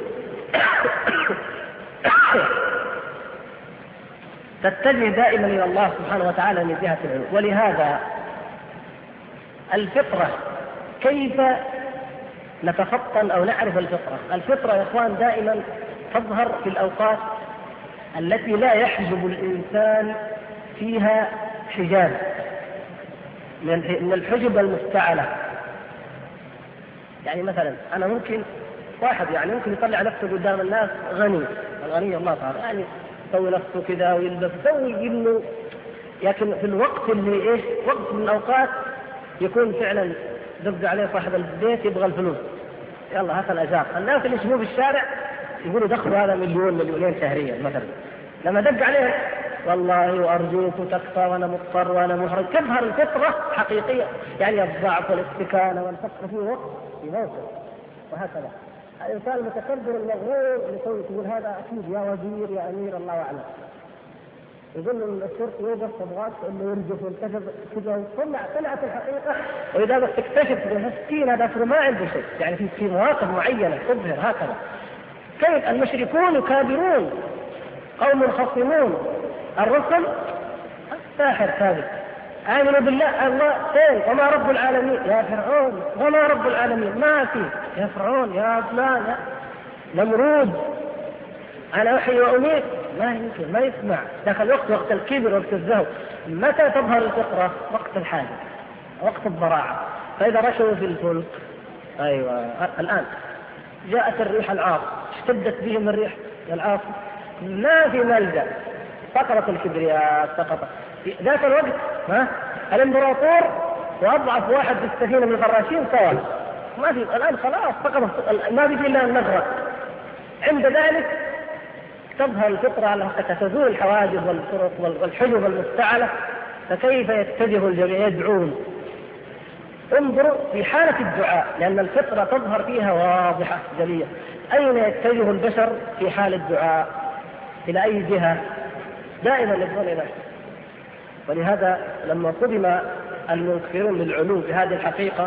تتجه دائما إلى الله سبحانه وتعالى من جهة العلو. ولهذا الفطرة كيف نتفطن أو نعرف الفطرة يا إخوان دائما تظهر في الأوقات التي لا يحجب الإنسان فيها حجاب من الحجب المفتعلة. يعني مثلا أنا ممكن واحد ممكن يطلع نفسه قدام الناس الغني الله تعالى، يعني يسوي نفسه كذا ويلبس يسوي إنه، لكن في الوقت اللي وقت من الأوقات يكون فعلا دق عليه صاحب البيت يبغى الفلوس، يلا هات الأجار. الناس اللي يشوفوه في الشارع يقولوا دخلوا هذا مليونين شهريا مثلا، لما دق عليه والله وأرجوك تكفى وأنا مضطر وأنا محرج، تظهر الفطرة حقيقية، يعني الضعف والاستكانة والفقر في وقت في موقف، وهكذا. الإنسان المتكبر المغرور اللي يقول هذا أكيد يا وزير يا أمير الله أعلم، يقول الشرطي يوقف تبغاك انه يرجف وينتفض كذا، طلعت الحقيقه. واذا بس تكتشف بالمسكين هذا ما عنده شيء، يعني في مواقف معينه تظهر هكذا. كيف المشركون يكابرون قوم خصمون الرسل، ساحر كاذب، آمنوا بالله الله فين وما رب العالمين يا فرعون، وما رب العالمين ما في يا فرعون يا فلان يا نمرود أنا أحيي وأميت، ما يمكن، ما يسمع. دخل وقت الكبر وقت الزهو. متى تظهر الفطرة؟ وقت الحاجة، وقت الضراعة. فإذا رشوا في الفلك، أيوة الآن جاءت الريح العاصف، اشتدت بهم الريح العاصف، ما في ملجأ، سقطت الكبرياء، سقطت في ذاك الوقت. الامبراطور وأضعف واحد في السفينة من الفراشين سوا، ما في الآن خلاص سقطت، ما في إلا أن نغرق. عند ذلك تظهر الفطرة على تزول الحواجز والطرق والحجب المفتعلة، فكيف يتجه الجميع يدعون؟ انظروا في حالة الدعاء، لأن الفطرة تظهر فيها واضحة جلية. أين يتجه البشر في حال الدعاء؟ إلى أي جهة؟ دائما يدعون إلى. ولهذا لما صدم المنكرون للعلو بهذه الحقيقة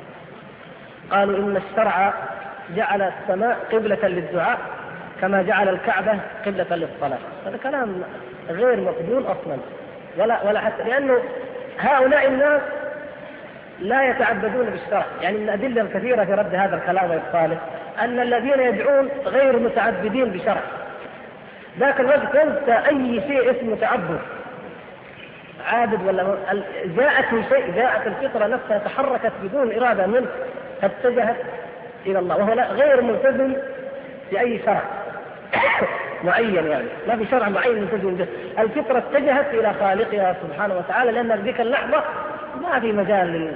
قالوا إن الشرع جعل السماء قبلة للدعاء كما جعل الكعبة قبلة للصلاة. هذا كلام غير مقبول أصلا ولا حتى، لأنه هؤلاء الناس لا يتعبدون بالشرع. يعني من الأدلة الكثيرة في رد هذا الكلام وإبطاله أن الذين يدعون غير متعبدين بشرع. ذاك الوقت ينسى أي شيء اسمه تعبد، عابد ولا جاءت من شيء، جاءت الفطرة نفسها تحركت بدون إرادة منه، فاتجهت إلى الله، وهو غير ملتزم بأي شرع معين، يعني ما في شرع معين ملتزم به. الفطرة اتجهت إلى خالقها سبحانه وتعالى، لأن في ذيك اللحظة ما في مجال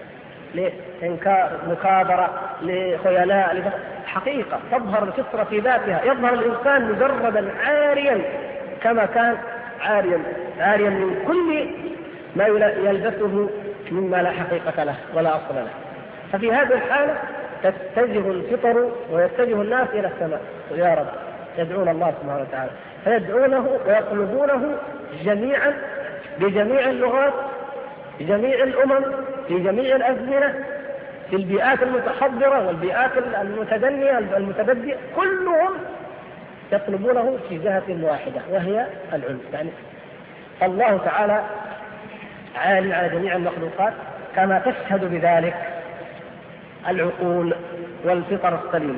لإنكار، مكابرة، لخيلاء، حقيقة تظهر الفطرة في ذاتها. يظهر الإنسان مجردا عاريا كما كان عاريا من كل ما يلبسه مما لا حقيقة له ولا أصل له. ففي هذه الحالة تتجه الفطر ويتجه الناس إلى السماء، يا رب، يدعون الله سبحانه وتعالى، فيدعونه ويطلبونه جميعا بجميع اللغات، بجميع الأمم، في جميع الأزمنة، في البيئات المتحضرة والبيئات المتدنية المتبدئة، كلهم يطلبونه في جهة واحدة وهي العلم. يعني الله تعالى عالي على جميع المخلوقات كما تشهد بذلك العقول والفطر السليمة.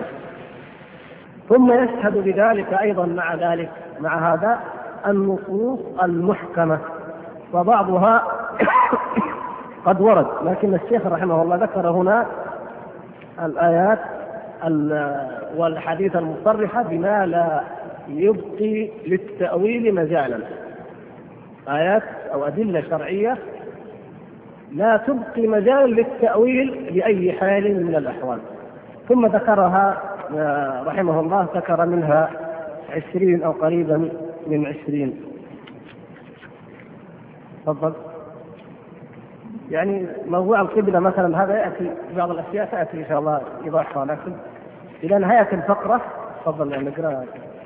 ثم يشهد بذلك أيضا مع هذا النصوص المحكمة، وبعضها قد ورد، لكن الشيخ رحمه الله ذكر هنا الآيات والحديث المصرحة بما لا يبقي للتأويل مجالا، آيات أو أدلة شرعية لا تبقي مجال للتأويل بأي حال من الأحوال. ثم ذكرها رحمه الله، ذكر منها 20 أو قريبا من 20. تفضل. يعني موضوع القبلة مثلا هذا يأتي، بعض الأشياء تأتي إن شاء الله إيضاحها، لكن إلى نهاية الفقرة تفضل يعني نقرأ.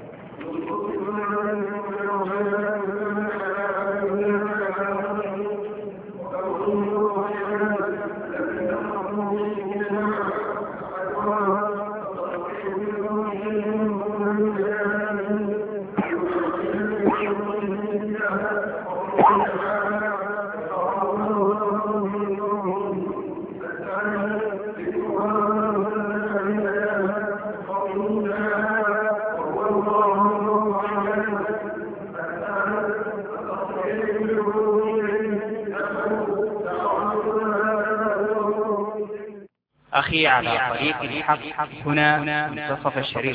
أخي على طريق الحق، هنا منتصف الشريف.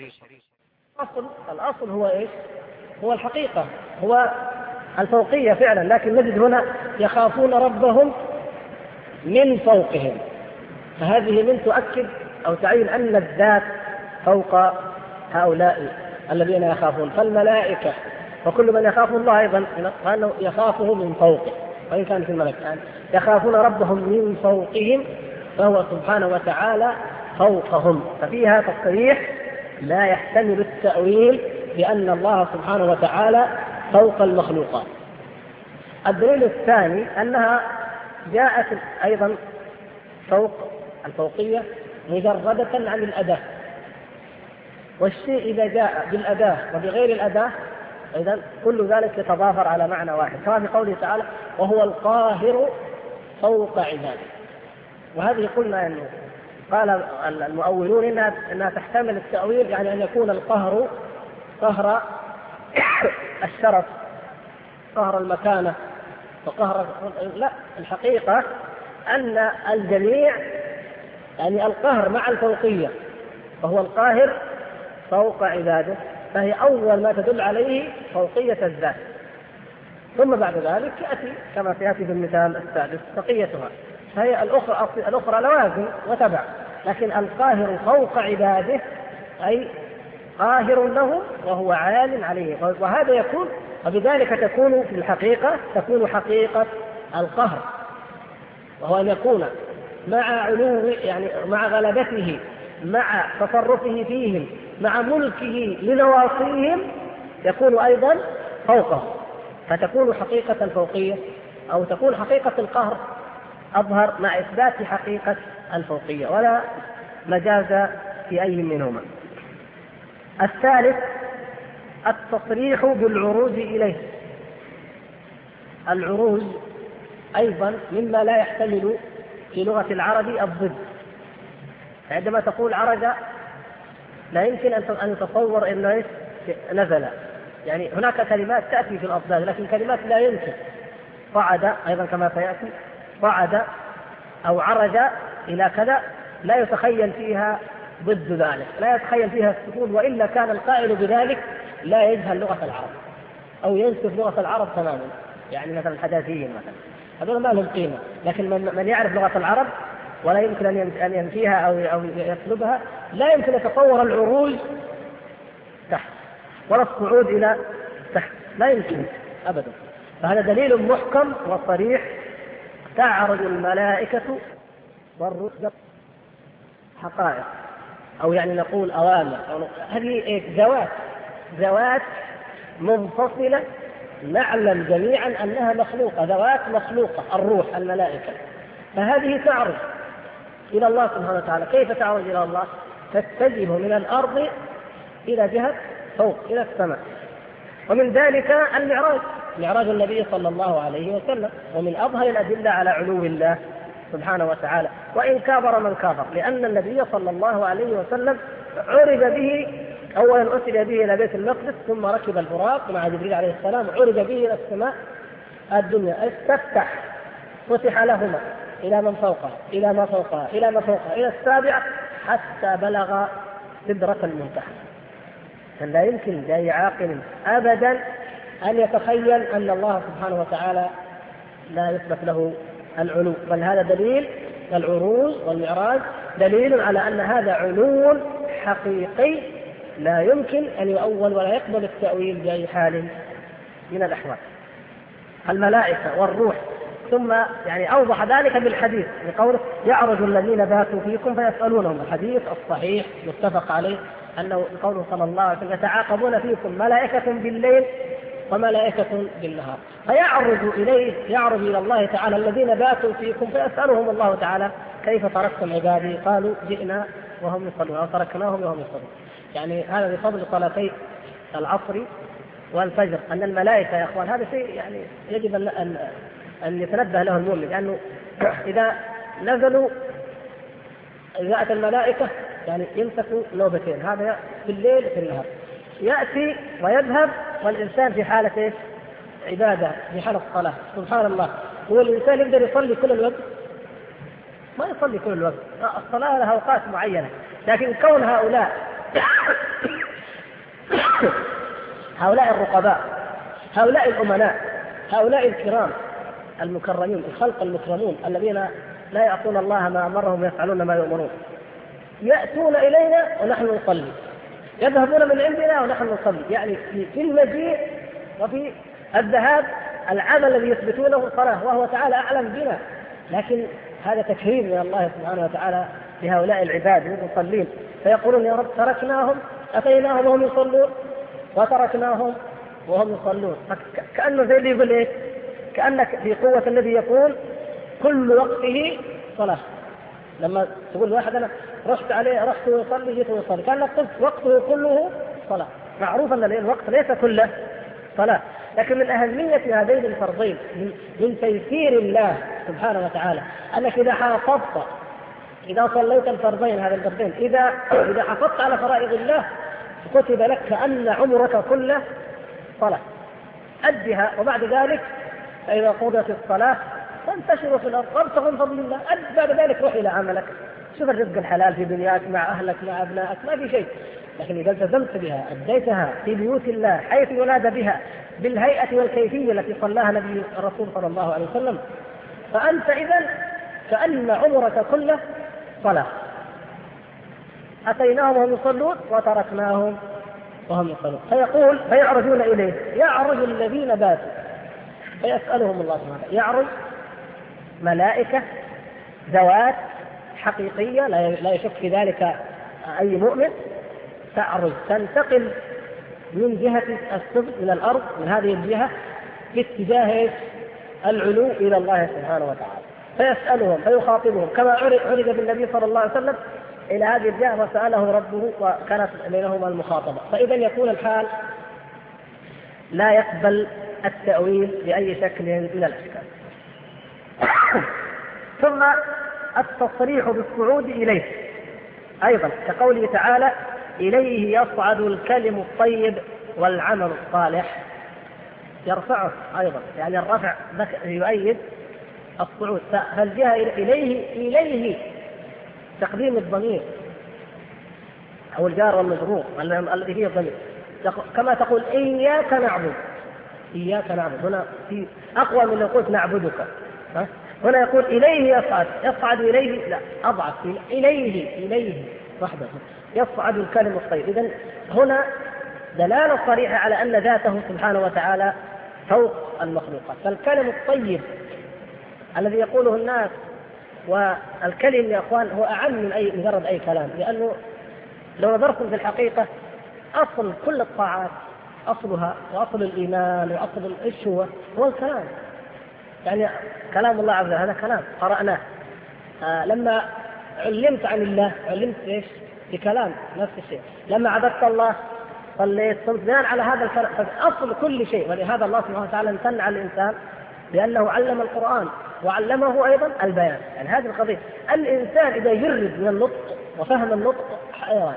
الأصل هو إيش؟ هو الحقيقة، هو الفوقية فعلا، لكن نجد هنا يخافون ربهم من فوقهم، فهذه من تؤكد أو تعين أن الذات فوق هؤلاء الذين يخافون. فالملائكة وكل من يخاف الله أيضا فإنه يخافه من فوقه، وإن كان في الملك يخافون ربهم من فوقهم، فهو سبحانه وتعالى فوقهم، ففيها تصريح لا يحتمل التأويل بأن الله سبحانه وتعالى فوق المخلوقات. الدليل الثاني أنها جاءت أيضا فوق الفوقية مجردة عن الأداة، والشيء إذا جاء بالأداة وبغير الأداة إذن كل ذلك يتضافر على معنى واحد، كما في قوله تعالى وهو القاهر فوق عباده. وهذه قلنا أنه قال المؤولون إنها تحتمل التأويل، يعني أن يكون القهر قهر الشرف، قهر المكانة، وقهر لا، الحقيقة أن الجميع يعني القهر مع الفوقية، فهو القاهر فوق عباده، فهي أول ما تدل عليه فوقية الذات، ثم بعد ذلك يأتي كما سيأتي في المثال السادس بقيتها، فهي الأخرى لوازم وتبع، لكن القاهر فوق عباده أي قاهر له وهو عال عليه، وهذا يكون، وبذلك تكون في الحقيقة تكون حقيقة القهر، وهو أن يكون مع علو يعني مع غلبته، مع تصرفه فيهم، مع ملكه لنواصيهم، يكون أيضا فوقه، فتكون حقيقة الفوقية أو تكون حقيقة القهر أظهر مع إثبات حقيقة الفوقية، ولا مجاز في أي منهما. الثالث التصريح بالعروج إليه. العروج أيضا مما لا يحتمل في لغة العرب الضد. عندما تقول عرج لا يمكن أن يتصور أنه نزل، يعني هناك كلمات تأتي في الأضداد، لكن كلمات لا يمكن. صعد أيضا كما سيأتي، صعد أو عرج إلى كذا لا يتخيل فيها ضد ذلك، لا يتخيل فيها السكون، وإلا كان القائل بذلك لا يجهل لغة العرب أو ينسف لغة العرب تماما، يعني مثلا الحداثيين مثلا هذول ما لهم قيمة، لكن من يعرف لغة العرب ولا يمكن أن ينفيها أو يطلبها، لا يمكن يتصور العروج تحت ولا الصعود إلى تحت، لا يمكن أبدا. فهذا دليل محكم وصريح، تعرج الملائكة والرسل حقائق، أو يعني نقول أوامر، هذه ذوات منفصلة نعلم جميعا أنها مخلوقة، ذوات مخلوقة، الروح الملائكة، فهذه تعرج إلى الله سبحانه وتعالى. كيف تعرج إلى الله؟ تتجه من الأرض إلى جهة فوق إلى السماء، ومن ذلك المعراج، معراج النبي صلى الله عليه وسلم، ومن أظهر الأدلة على علو الله سبحانه وتعالى، وإن كابر من كابر، لأن النبي صلى الله عليه وسلم عرج به أولا، أسري به إلى بيت المقدس، ثم ركب البراق مع جبريل عليه السلام، عرج به إلى السماء الدنيا، استفتح، فتح لهما إلى من فوقها، إلى ما فوقها، إلى ما فوقها، إلى السابعة، حتى بلغ سدرة المنتهى. لا يمكن لأي عاقل أبدا أن يتخيل أن الله سبحانه وتعالى لا يثبت له العلو، بل هذا دليل، العروج والمعراج دليل على أن هذا علو حقيقي لا يمكن أن يؤول ولا يقبل التأويل بأي حال من الأحوال. الملائكة والروح، ثم يعني أوضح ذلك بالحديث بقوله يعرج الذين باتوا فيكم فيسألونهم، الحديث الصحيح متفق عليه أنه قوله صلى الله عليه وسلم يتعاقبون فيكم ملائكة بالليل وملائكة بالنهار، فيعرج إلى الله تعالى الذين باتوا فيكم فيسألهم الله تعالى كيف تركتم عبادي؟ قالوا جئنا وهم يصلون، أو تركناهم وهم يصلون. يعني هذا بفضل صلاتي العصر والفجر، أن الملائكة يا أخوان هذا شيء يعني يجب أن يتنبه له المؤمن، لأنه إذا نزلوا إذا أتى الملائكة يعني يمسكوا نوبتين، هذا في الليل وفي النهار، يأتي ويذهب والإنسان في حالة عبادة، في حالة الصلاة. سبحان الله، هو الإنسان يقدر يصلي كل الوقت؟ ما يصلي كل الوقت، الصلاة لها أوقات معينة، لكن كون هؤلاء الرقباء، هؤلاء الأمناء، هؤلاء الكرام المكرمين، الخلق المكرمون الذين لا يعصون الله ما أمرهم ويفعلون ما يؤمرون، يأتون إلينا ونحن نصلي، يذهبون من عندنا ونحن نصلي، يعني في المجيء وفي الذهاب العمل الذي يثبتونه الصلاة، وهو تعالى أعلم بنا، لكن هذا تكريم من الله سبحانه وتعالى لهؤلاء العباد المصلين فيقولون يا رب تركناهم أتيناهم وهم يصلون وتركناهم وهم يصلون. كأنه زي اللي يقول إيه؟ كأنك في قوة الذي يقول كل وقته صلاة. لما تقول واحد أنا رحت يصلي جيت يصلي كأنك قلت وقته كله صلاة. معروف أن الوقت ليس كله صلاة، لكن من أهمية هذين الفرضين من تيسير الله سبحانه وتعالى أنك إذا حافظت إذا صليت الفرضين هذا الفرضين إذا حافظت على فرائض الله كتب لك كأن عمرك كله صلاة. أدها وبعد ذلك فإذا قضت الصلاة فانتشروا في الأرض وابتغوا من فضل الله. بعد ذلك روح إلى عملك، شوف الرزق الحلال في دنياك مع أهلك مع أبنائك ما في شيء. لكن إذا التزمت بها أديتها في بيوت الله حيث ينادى بها بالهيئة والكيفية التي صلاها نبي الرسول صلى الله عليه وسلم فأنت إذن كأن عمرك كله صلاة. أتيناهم وهم يصلون وتركناهم وهم يصلون. فيعرجون إليه، يعرج الذين باتوا فيسألهم الله سبحانه وتعالى. يعرج ملائكة ذوات حقيقية لا يشك في ذلك أي مؤمن، تعرج تنتقل من جهة السفل من الأرض من هذه الجهة باتجاه العلو إلى الله سبحانه وتعالى فيسألهم فيخاطبهم كما عرج بالنبي صلى الله عليه وسلم إلى هذه الجهة وسأله ربه وكانت بينهما المخاطبة. فإذا يكون الحال لا يقبل التأويل بأي شكل من الأشكال. ثم التصريح بالصعود إليه أيضا كقوله تعالى إليه يصعد الكلم الطيب والعمل الصالح يرفعه أيضا، يعني الرفع يؤيد الصعود. فالجهة إليه تقديم الضمير أو الجار والمجرور الذي فيه الضمير كما تقول إياك نعبد هنا في أقوى من يقول نعبدك. هنا يقول إليه يصعد إليه لا أضعف إليه وحده يصعد الكلم الطيب. إذن هنا دلالة صريحة على أن ذاته سبحانه وتعالى فوق المخلوقات. فالكلم الطيب الذي يقوله الناس والكلم يا أخوان هو أعم من مجرد أي كلام، لأنه لو نظرتم في الحقيقة أصل كل الطاعات أصلها وأصل الإيمان وأصل إيش هو الكلام. يعني كلام الله عز وجل هذا كلام قرأناه. لما علمت عن الله علمت إيش بكلام نفس الشيء. لما عبدت الله صليت صمت بناء على هذا الكلام أصل كل شيء. ولهذا الله سبحانه وتعالى امتن على الإنسان لأنه علم القرآن وعلمه أيضا البيان. يعني هذه القضية الإنسان إذا يجرد من النطق وفهم النطق حيوان.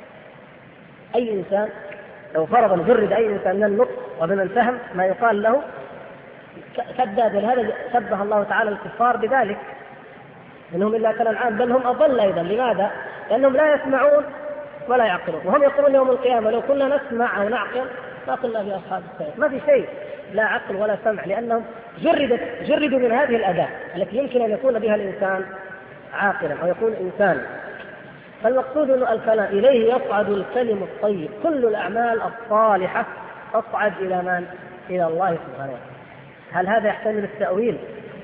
أي إنسان لو فرضا يجرد أي إنسان من النطق ومن الفهم ما يقال له كذاب. هذا شبه الله تعالى الكفار بذلك إنهم إلا كالأنعام بل هم أضل أيضا. لماذا؟ لأنهم لا يسمعون ولا يعقلون. وهم يقولون يوم القيامة لو كنا نسمع أو نعقل ما كنا في أصحاب السعير. ما في شيء لا عقل ولا سمع لأنهم جردوا من هذه الأداة التي يمكن أن يكون بها الإنسان عاقلا أو يكون إنسانا. فالمقصود أن الكلام إليه يصعد الكلم الطيب. كل الأعمال الصالحة تصعد إلى من؟ إلى الله سبحانه وتعالى. هل هذا يحتمل التأويل؟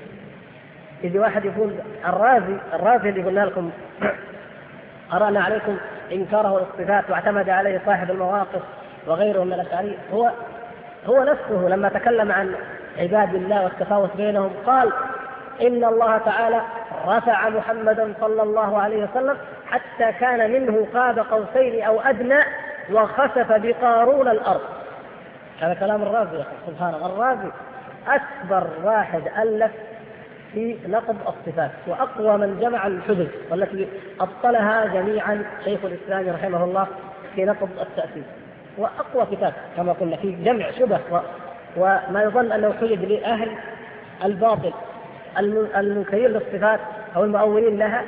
إذا واحد يقول الرازي اللي قلنا لكم قرأنا عليكم إنكاره الصفات واعتمد عليه صاحب المواقف وغيره من الأشعرية هو نفسه لما تكلم عن عباد الله والتفاوت بينهم قال إن الله تعالى رفع محمدا صلى الله عليه وسلم حتى كان منه قاب قوسين أو أدنى وخسف بقارون الأرض. هذا كلام الرازي سبحان الله. الرازي أكبر واحد ألف في نقض الصفات وأقوى من جمع الحجج والتي أبطلها جميعا شيخ الإسلام رحمه الله في نقض التأثير. وأقوى كتاب كما قلنا في جمع شبه وما يظن أنه حجج لأهل الباطل المنكرين للصفات أو المؤولين لها.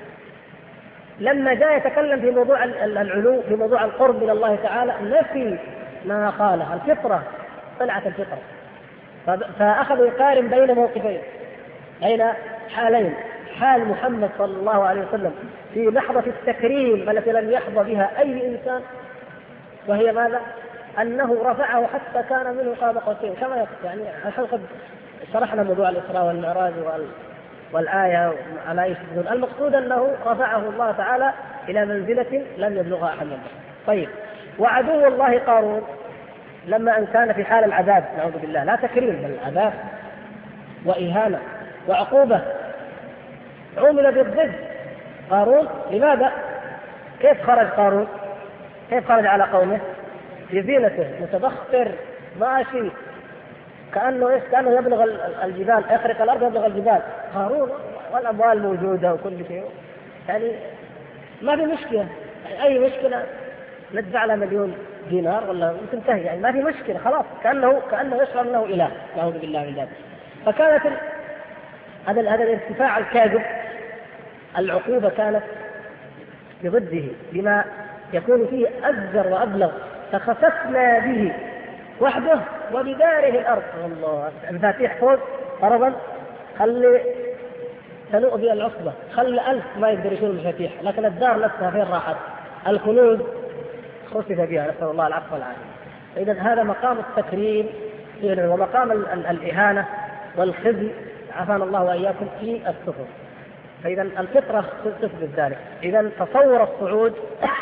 لما جاء يتكلم في موضوع العلو في موضوع القرب من الله تعالى نفي ما قاله الفطرة طلعت الفطرة. فأخذ يقارن بين موقفين بين حالين. حال محمد صلى الله عليه وسلم في لحظة التكريم التي لم يحظى بها أي إنسان وهي ماذا؟ أنه رفعه حتى كان منه قاب قوسين كما يعني قد شرحنا موضوع الإسراء والمعراج والآية ألا يشركون. المقصود أنه رفعه الله تعالى إلى منزلة لم يبلغها أحد منهم. طيب، وعدو الله قارون لما أن كان في حال العذاب نعوذ بالله، لا تكريم بل عذاب وإهانة وعقوبة، عمل بالضد قارون. لماذا؟ كيف خرج قارون؟ كيف خرج على قومه؟ بزينته متبختر ماشي كأنه كأنه يبلغ الجبال، يخرق الأرض يبلغ الجبال. قارون والأموال موجودة وكل شيء، يعني ما في مشكلة، يعني أي مشكلة ندفع له مليون دينار ولا تنتهي، يعني ما في مشكلة خلاص، كأنه يشعر أنه إله نعوذ بالله من ذلك. فكانت هذا الارتفاع الكاذب العقوبة كانت بضده بما يكون فيه أزجر وأبلغ. فخسفنا به وحده وبداره الأرض. الله، المفاتيح فوق فرضا خلي تنوء بها العصبة، خلي 1000 ما يقدر يشيل المفاتيح، لكن الدار نفسها فين راحت؟ الكنوز خسف بها، نسأل الله العفو والعافية. إذا هذا مقام التكريم ومقام الإهانة والخزي، عافانا الله وإياكم في السفر. فإذا الفطرة تثبت ذلك. إذا تصور الصعود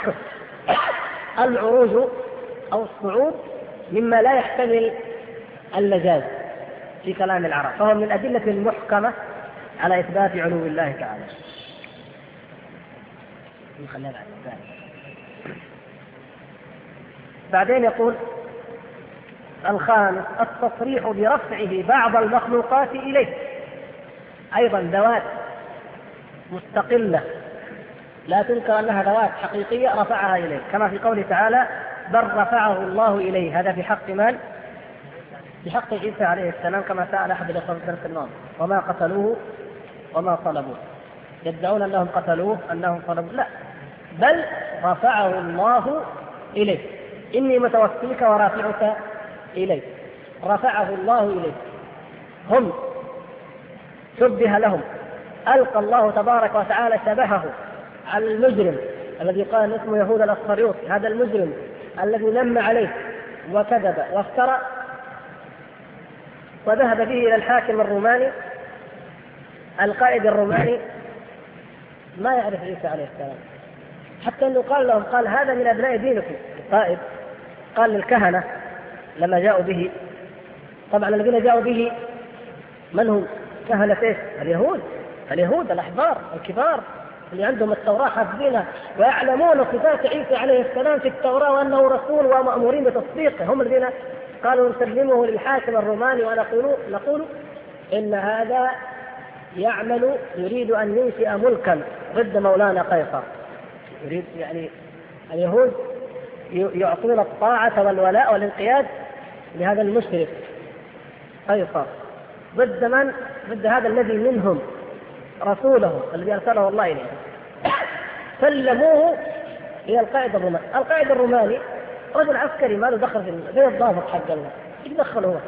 العروج أو الصعود مما لا يحتمل اللجاز في كلام العرب، فهو من الأدلة المحكمة على إثبات علو الله تعالى. بعدين يقول الخامس التصريح برفعه بعض المخلوقات إليه، أيضا ذوات مستقلة لا تنكر أنها ذوات حقيقية رفعها إليه، كما في قوله تعالى بل رفعه الله إليه. هذا في حق من؟ في حق عيسى عليه السلام، كما سأل أحد الأخوة في درس النوم وما قتلوه وما صلبوه. يدعون أنهم قتلوه أنهم صلبوه، لا، بل رفعه الله إليه. إني متوفيك ورافعك إليه، رفعه الله إليه. هم شبه لهم، ألقى الله تبارك وتعالى شبهه على المجرم الذي قال اسمه يهود الأسخريوطي، هذا المجرم الذي نم عليه وكذب وافترى وذهب به إلى الحاكم الروماني. القائد الروماني ما يعرف عيسى عليه السلام، حتى أنه قال لهم، قال هذا من أبناء دينكم. القائد قال للكهنة لما جاءوا به، طبعا الذين جاءوا به من هم؟ كهنة ايش؟ اليهود الأحبار الكبار اللي عندهم التوراة حافظينها ويعلمون صفات عيسى عليه السلام في التوراة وأنه رسول ومأمورين بتصديقه، هم الذين قالوا نسلمه للحاكم الروماني ونقول إن هذا يريد أن ينشئ ملكا ضد مولانا قيصر. يريد يعني اليهود يعطون الطاعة والولاء والانقياد لهذا المشرك قيصر ضد من؟ ضد هذا الذي منهم رسوله الذي أرسله الله إليه. سلموه إلى القائد الروماني. القائد الروماني رجل عسكري ما له دخل في الضابط حق الله، ايش دخل هو؟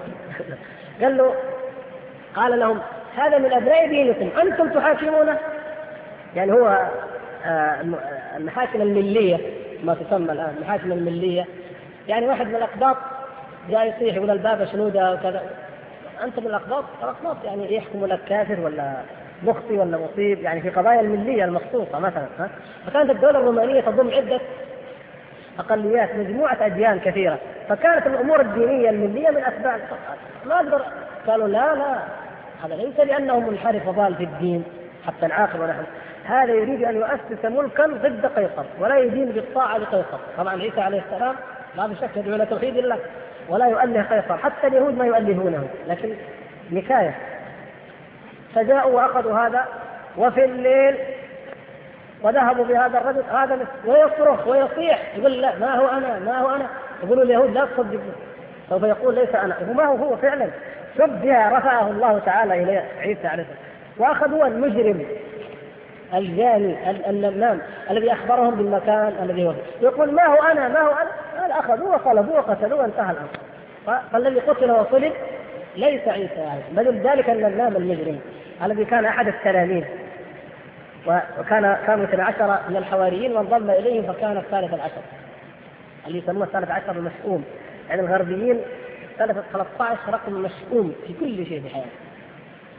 قال لهم هذا من أبناء دينكم أنتم تحاكمونه. يعني هو المحاكم الملية ما تسمى الآن المحاكم الملية، يعني واحد من الأقباط جاي يصيح يقول الباب شنودة وكذا، أنت من الأقباط يعني يحكم لك كافر ولا مخطي ولا مصيب، يعني في قضايا الملية المخصوصة مثلا. فكانت الدولة الرومانية تضم عدة أقليات، مجموعة أديان كثيرة، فكانت الأمور الدينية الملية من أتباع. ما أقدر، قالوا لا هذا ليس لأنه منحرف وضال في الدين حتى نعاقب ونحن، هذا يريد أن يؤسس ملكا ضد قيصر ولا يدين بالطاعة لقيصر. طبعا عيسى عليه السلام لا بشك يدعو إلى توحيد الله ولا يؤله قيصر، حتى اليهود ما يؤلهونه، لكن نكاية. فجاءوا وأخذوا هذا وفي الليل وذهبوا بهذا الرجل هذا ويصرخ ويصيح يقول لا ما هو أنا. يقولوا اليهود لا تصدقوا، سوف يقول ليس أنا، وما هو فعلا شبه رفعه الله تعالى إلى عيسى عليه السلام. وأخذوا المجرم الجاني النمام الذي أخبرهم بالمكان الذي هو يقول ما هو أنا قال أخذوه وصلبوه وقتلوه وانتهى الأمر. فالذي قتل وصلب ليس عيسى عليه، بل ذلك النمام المجرم الذي كان أحد التلاميذ كانوا 12 من الحواريين وانضم إليهم فكان الثالث العشر اللي يسموه الثالث عشر المشؤوم. يعني الغربيين 13 رقم مشؤوم في كل شيء في حياته،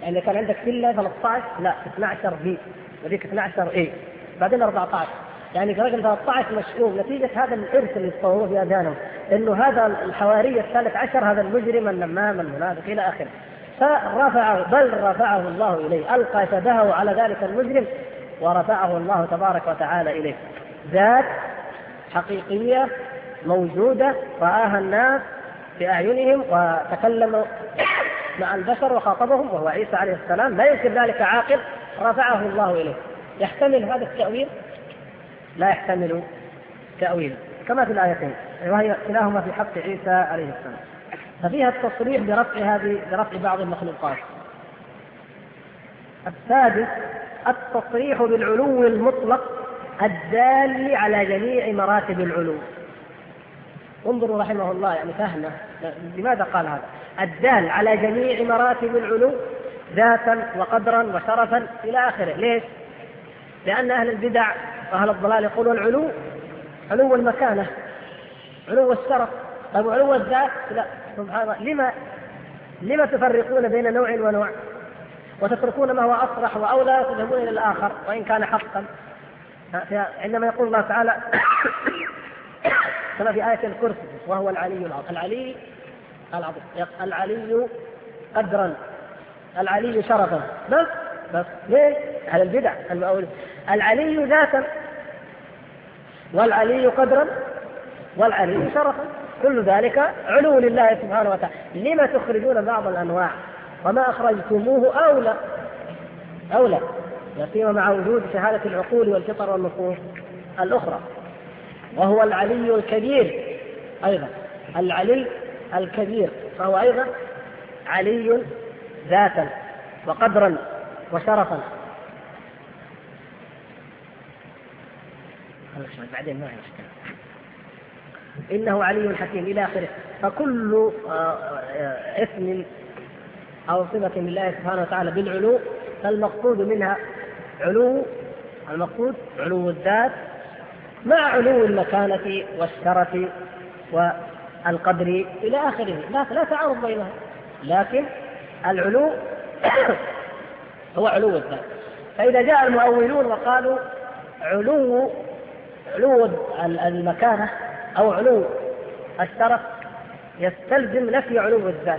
يعني كان عندك فيلا 13 لا 12 بي، وذيك 12 اي، بعدين 14. يعني رقم 13 مشؤوم نتيجة هذا الإرث اللي يتصوروه في أذانهم إنه هذا الحواري الثالث عشر هذا المجرم النمام المنافق إلى آخره. فرفعه، بل رفعه الله إليه، ألقى يده على ذلك المجرم ورفعه الله تبارك وتعالى إليه. ذات حقيقية موجودة رآها الناس بأعينهم وتكلموا مع البشر وخاطبهم، وهو عيسى عليه السلام، لا يمكن ذلك عاقل، رفعه الله إليه. يحتمل هذا التأويل؟ لا يحتمل تأويل، كما في الآيتين، وهي كلاهما في حق عيسى عليه السلام. ففيها التصريح برفع بعض المخلوقات. السادس التصريح بالعلو المطلق الدال على جميع مراتب العلو. انظروا رحمه الله يعني فهمه لماذا قال هذا، الدال على جميع مراتب العلو ذاتا وقدرا وشرفا إلى آخره. ليش؟ لأن أهل البدع وأهل الضلال يقولون العلو علو المكانة، علو الشرف، طيب علو الذات لا. سبحان الله، لما تفرقون بين نوع ونوع وتتركون ما هو أصرح وأولى وتذهبون إلى الآخر وإن كان حقا؟ عندما يقول الله تعالى كما في آية الكرسي وهو العلي العظيم، العلي قدرا، العلي شرفا، بس ليه؟ على البدع المؤولة العلي ذاتا والعلي قدرا والعلي شرفا، كل ذلك علو لله سبحانه وتعالى. لما تخرجون بعض الأنواع وما أخرجتموه أولى يقيم مع وجود شهادة العقول والفطر والنصوص الأخرى. وهو العلي الكبير أيضا، العلي الكبير، فهو أيضا علي ذاتا وقدرا وشرفا. بعدين ما مشكلة. إنه علي حكيم إلى آخره. فكل اسم أو صفة لله سبحانه وتعالى بالعلو فالمقصود منها علو الذات مع علو المكانة والشرف والقدر إلى آخره، لا تعارض بينها، لكن العلو هو علو الذات. فإذا جاء المؤولون وقالوا علو المكانة أو علو الشرف يستلزم نفي علو الذات،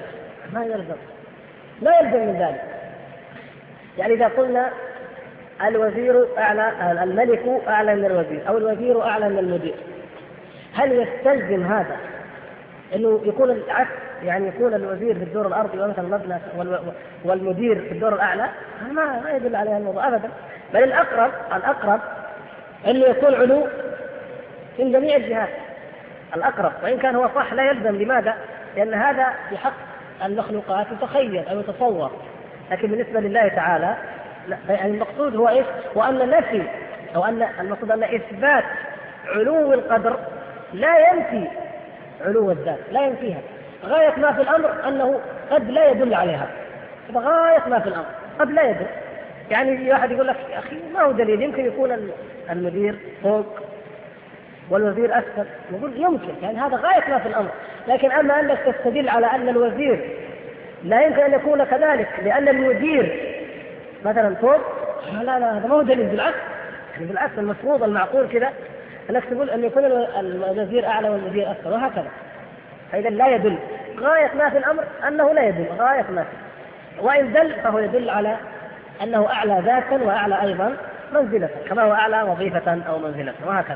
لا يلزم من ذلك. يعني إذا قلنا الوزير أعلى، الملك أعلى من الوزير أو الوزير أعلى من المدير، هل يستلزم هذا أنه يكون العكس؟ يعني يكون الوزير في الدور الأرضي ومثلا المبنى والمدير في الدور الأعلى؟ ما يدل على الموضوع أبدا. بل الأقرب أنه يكون علو من جميع الجهات، الأقرب، وإن كان هو صح لا يلزم. لماذا؟ لأن هذا في حق المخلوقات يتخيل أو يتصور، لكن بالنسبة لله تعالى يعني المقصود هو إيش؟ وأن نفي أو أن المقصود أن إثبات علو القدر لا ينفي علو الذات، لا ينفيها. غاية ما في الأمر أنه قد لا يدل عليها، غاية ما في الأمر قد لا يدل. يعني واحد يقول لك يا أخي ما هو دليل، يمكن يكون المدير فوق والوزير أسفل، نقول يمكن، يعني هذا غاية ما في الأمر. لكن أما أنك تستدل على أن الوزير لا يمكن أن يكون كذلك لأن المدير مثلا فوق، لا هذا ما هو دليل. بالعكس المفروض المعقول كذا أنك تقول أن يكون الوزير أعلى والمدير أسفل وهكذا. فإذا لا يدل، غاية ما في الأمر أنه لا يدل، غاية ما في، وإن دل فهو يدل على أنه أعلى ذاتا وأعلى أيضا منزلة، كما هو أعلى وظيفة أو منزلة وهكذا.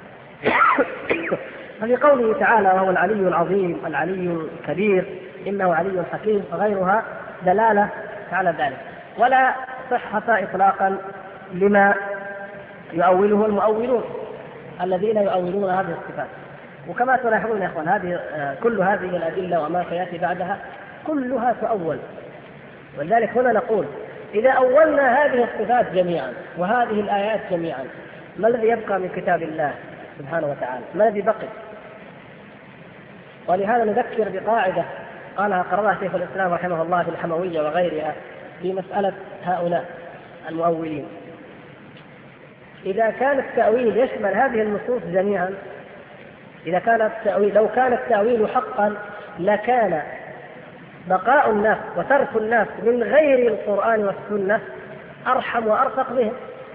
ففي قوله تعالى وهو العلي العظيم العلي الكبير إنه علي حكيم وغيرها دلالة على ذلك، ولا صحة إطلاقا لما يؤوله المؤولون الذين يؤولون هذه الصفات. وكما تلاحظون يا اخوان كل هذه الأدلة وما سيأتي بعدها كلها تؤول. ولذلك هنا نقول إذا أولنا هذه الصفات جميعا وهذه الآيات جميعا ما الذي يبقى من كتاب الله سبحانه وتعالى؟ ما الذي بقي؟ ولهذا نذكر بقاعدة قالها قررها شيخ الإسلام رحمه الله في الحموية وغيرها في مسألة هؤلاء المؤولين. إذا كان التأويل يشمل هذه النصوص جميعا، إذا كان التأويل لو كان التأويل حقا لكان بقاء الناس وترك الناس من غير القرآن والسنة أرحم وأرفق بهم.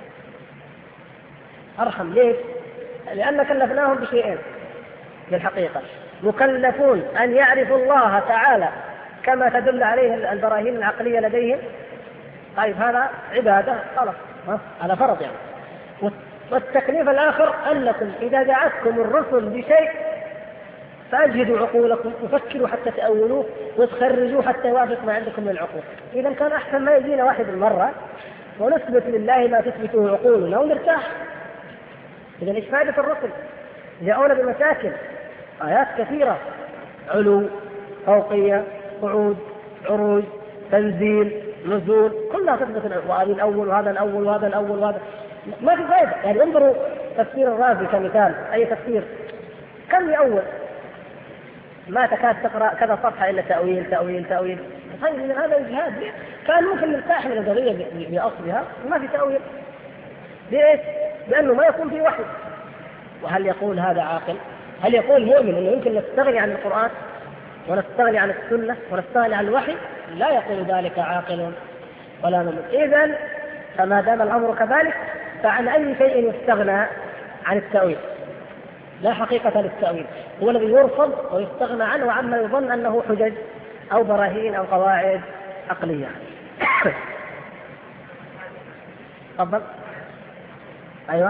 أرحم ليش؟ لأن كلفناهم بشيئين في الحقيقة، مكلفون أن يعرفوا الله تعالى كما تدل عليه البراهين العقلية لديهم. طيب هذا عبادة خلاص، هذا فرض يعني. والتكليف الآخر أنكم إذا دعتكم الرسل بشيء فأجهدوا عقولكم وفكروا حتى تأولوه وتخرجوه حتى يوافق ما عندكم من العقول. إذا كان أحسن ما يجينا واحد المرة ونثبت لله ما تثبته عقولنا ونرتاح. إذا إيش فائدة الرسل؟ جاءونا بمشاكل، آيات كثيرة، علو، فوقية، صعود، عروج، تنزيل، نزول، كلها تثبت. وهذا الأول وهذا الأول وهذا الأول وهذا، ما في فائدة. يعني انظروا تفسير الرازي كمثال، أي تفسير كم يأول؟ ما تكاد تقرأ كذا صفحة إلا تأويل تأويل تأويل. طيب من هذا الجهاد كان ممكن نرتاح من القضية بأصلها، ما في تأويل. ليش؟ لأنه ما يكون في وحي. وهل يقول هذا عاقل؟ هل يقول مؤمن أنه يمكن نستغني عن القرآن ونستغني عن السنة ونستغني عن الوحي؟ لا يقول ذلك عاقل ولا مؤمن. إذن فما دام الأمر كذلك فعن أي شيء يستغنى عن التأويل؟ لا حقيقة للتأويل، هو الذي يرفض ويستغنى عنه عما يظن أنه حجج أو براهين أو قواعد عقلية. تفضل. أيوة،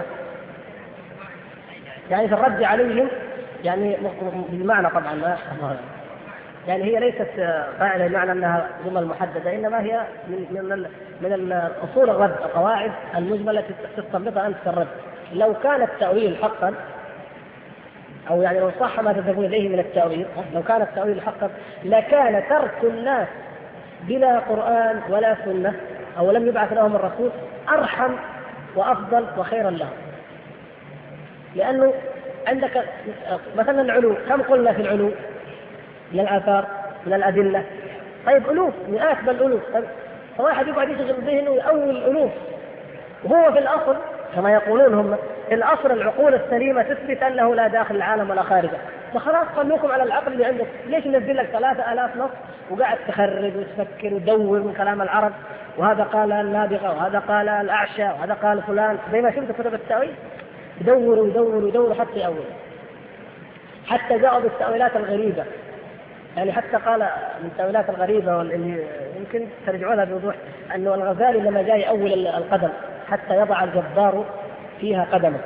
يعني في الرد عليهم يعني بالمعنى طبعا ما يعني هي ليست قاعدة بمعنى أنها جمل محددة، إنما هي من أصول الرد، القواعد المجملة التي تستنبطها أنت في الرد. لو كان التأويل حقا، أو يعني لو صح ما تذهبون إليه من التأويل، لو كان التأويل حقا لكان ترك الناس بلا قرآن ولا سنة أو لم يبعث لهم الرسول أرحم وأفضل وخيرا لهم. لأنه عندك مثلا العلو، كم قلنا في العلو من الآثار من الأدلة؟ طيب ألوف، مئات بل ألوف. فواحد يقعد يشغل ذهنه ويأول ألوف، وهو في الأصل كما يقولون هم في الأصل العقول السليمة تثبت أنه لا داخل العالم ولا خارجه. فخلاص خلوكم على العقل اللي عندك، ليش ننزل لك 3000 نص وقاعد تخرج وتفكر وتدور من كلام العرب، وهذا قال النابغة وهذا قال الأعشى وهذا قال فلان، زي ما شفت كتب التأويل يدوروا يدوروا يدوروا حتى يأولوا، حتى جاءوا بالتأويلات الغريبة. يعني حتى قال من التأويلات الغريبة واللي يمكن ترجعونها بوضوح أنه الغزالي لما جاء يأول القدم حتى يضع الجبار فيها قدمه،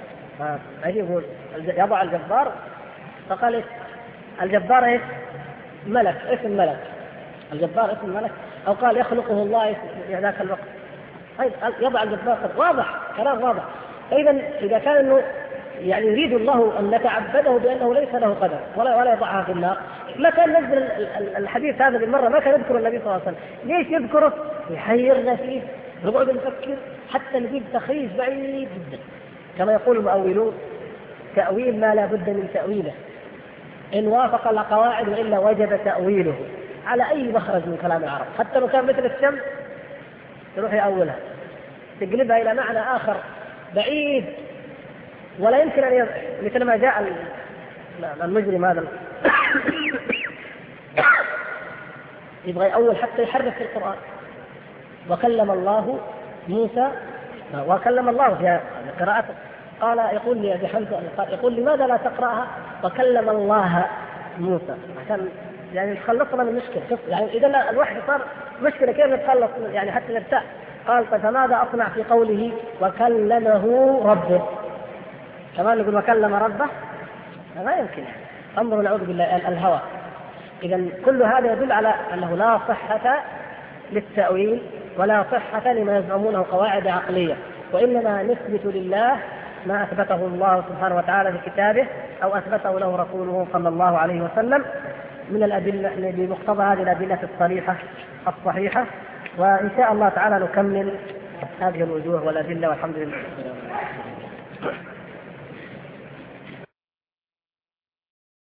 يقول يضع الجبار، فقال إيش الجبار؟ إيش ملك، اسم ملك، الجبار اسم ملك، أو قال يخلقه الله في ذاك الوقت. طيب يضع الجبار، واضح، كلام واضح. إذا كان إنه يعني يريد الله أن نتعبده بأنه ليس له قدر ولا يضعها في النار، ما كان نزل الحديث هذا بالمرة، ما كان يذكر النبي صلى الله عليه وسلم. ليش يذكره؟ يحيرنا فيه، نقعد نفكر حتى نجيب تخريج بعيد جدا. كما يقول المؤولون تأويل ما لا بد من تأويله، إن وافق القواعد وإلا وجب تأويله على أي مخرج من كلام العرب. حتى لو كان مثل الشمس تروح يأولها تقلبها إلى معنى آخر بعيد، ولا يمكن أن مثل ما جاء المجرم هذا يبغى يأول حتى يحرف في القرآن. وكلم الله موسى، وكلم الله في قراءته، قال يقول لي أبي حمزة يقول لماذا لا تقرأها وكلم الله موسى، عشان يعني تخلصنا من مشكلة. يعني إذا الوحي صار مشكلة كيف نتخلص يعني حتى نرتاح؟ قال فماذا أصنع في قوله وكلمه ربه؟ كمان نقول وكلم ربه، ما يمكن. انظروا نعوذ بالله الهوى. إذا كل هذا يدل على أنه لا صحة للتأويل ولا صحة لما يزعمونه قواعد عقلية، وإنما نثبت لله ما أثبته الله سبحانه وتعالى في كتابه أو أثبته له رسوله صلى الله عليه وسلم من الأدلة بمقتضى هذه الأدلة الصريحة الصحيحة. وإن شاء الله تعالى نكمل هذه الوجوه والأدلة، والحمد لله.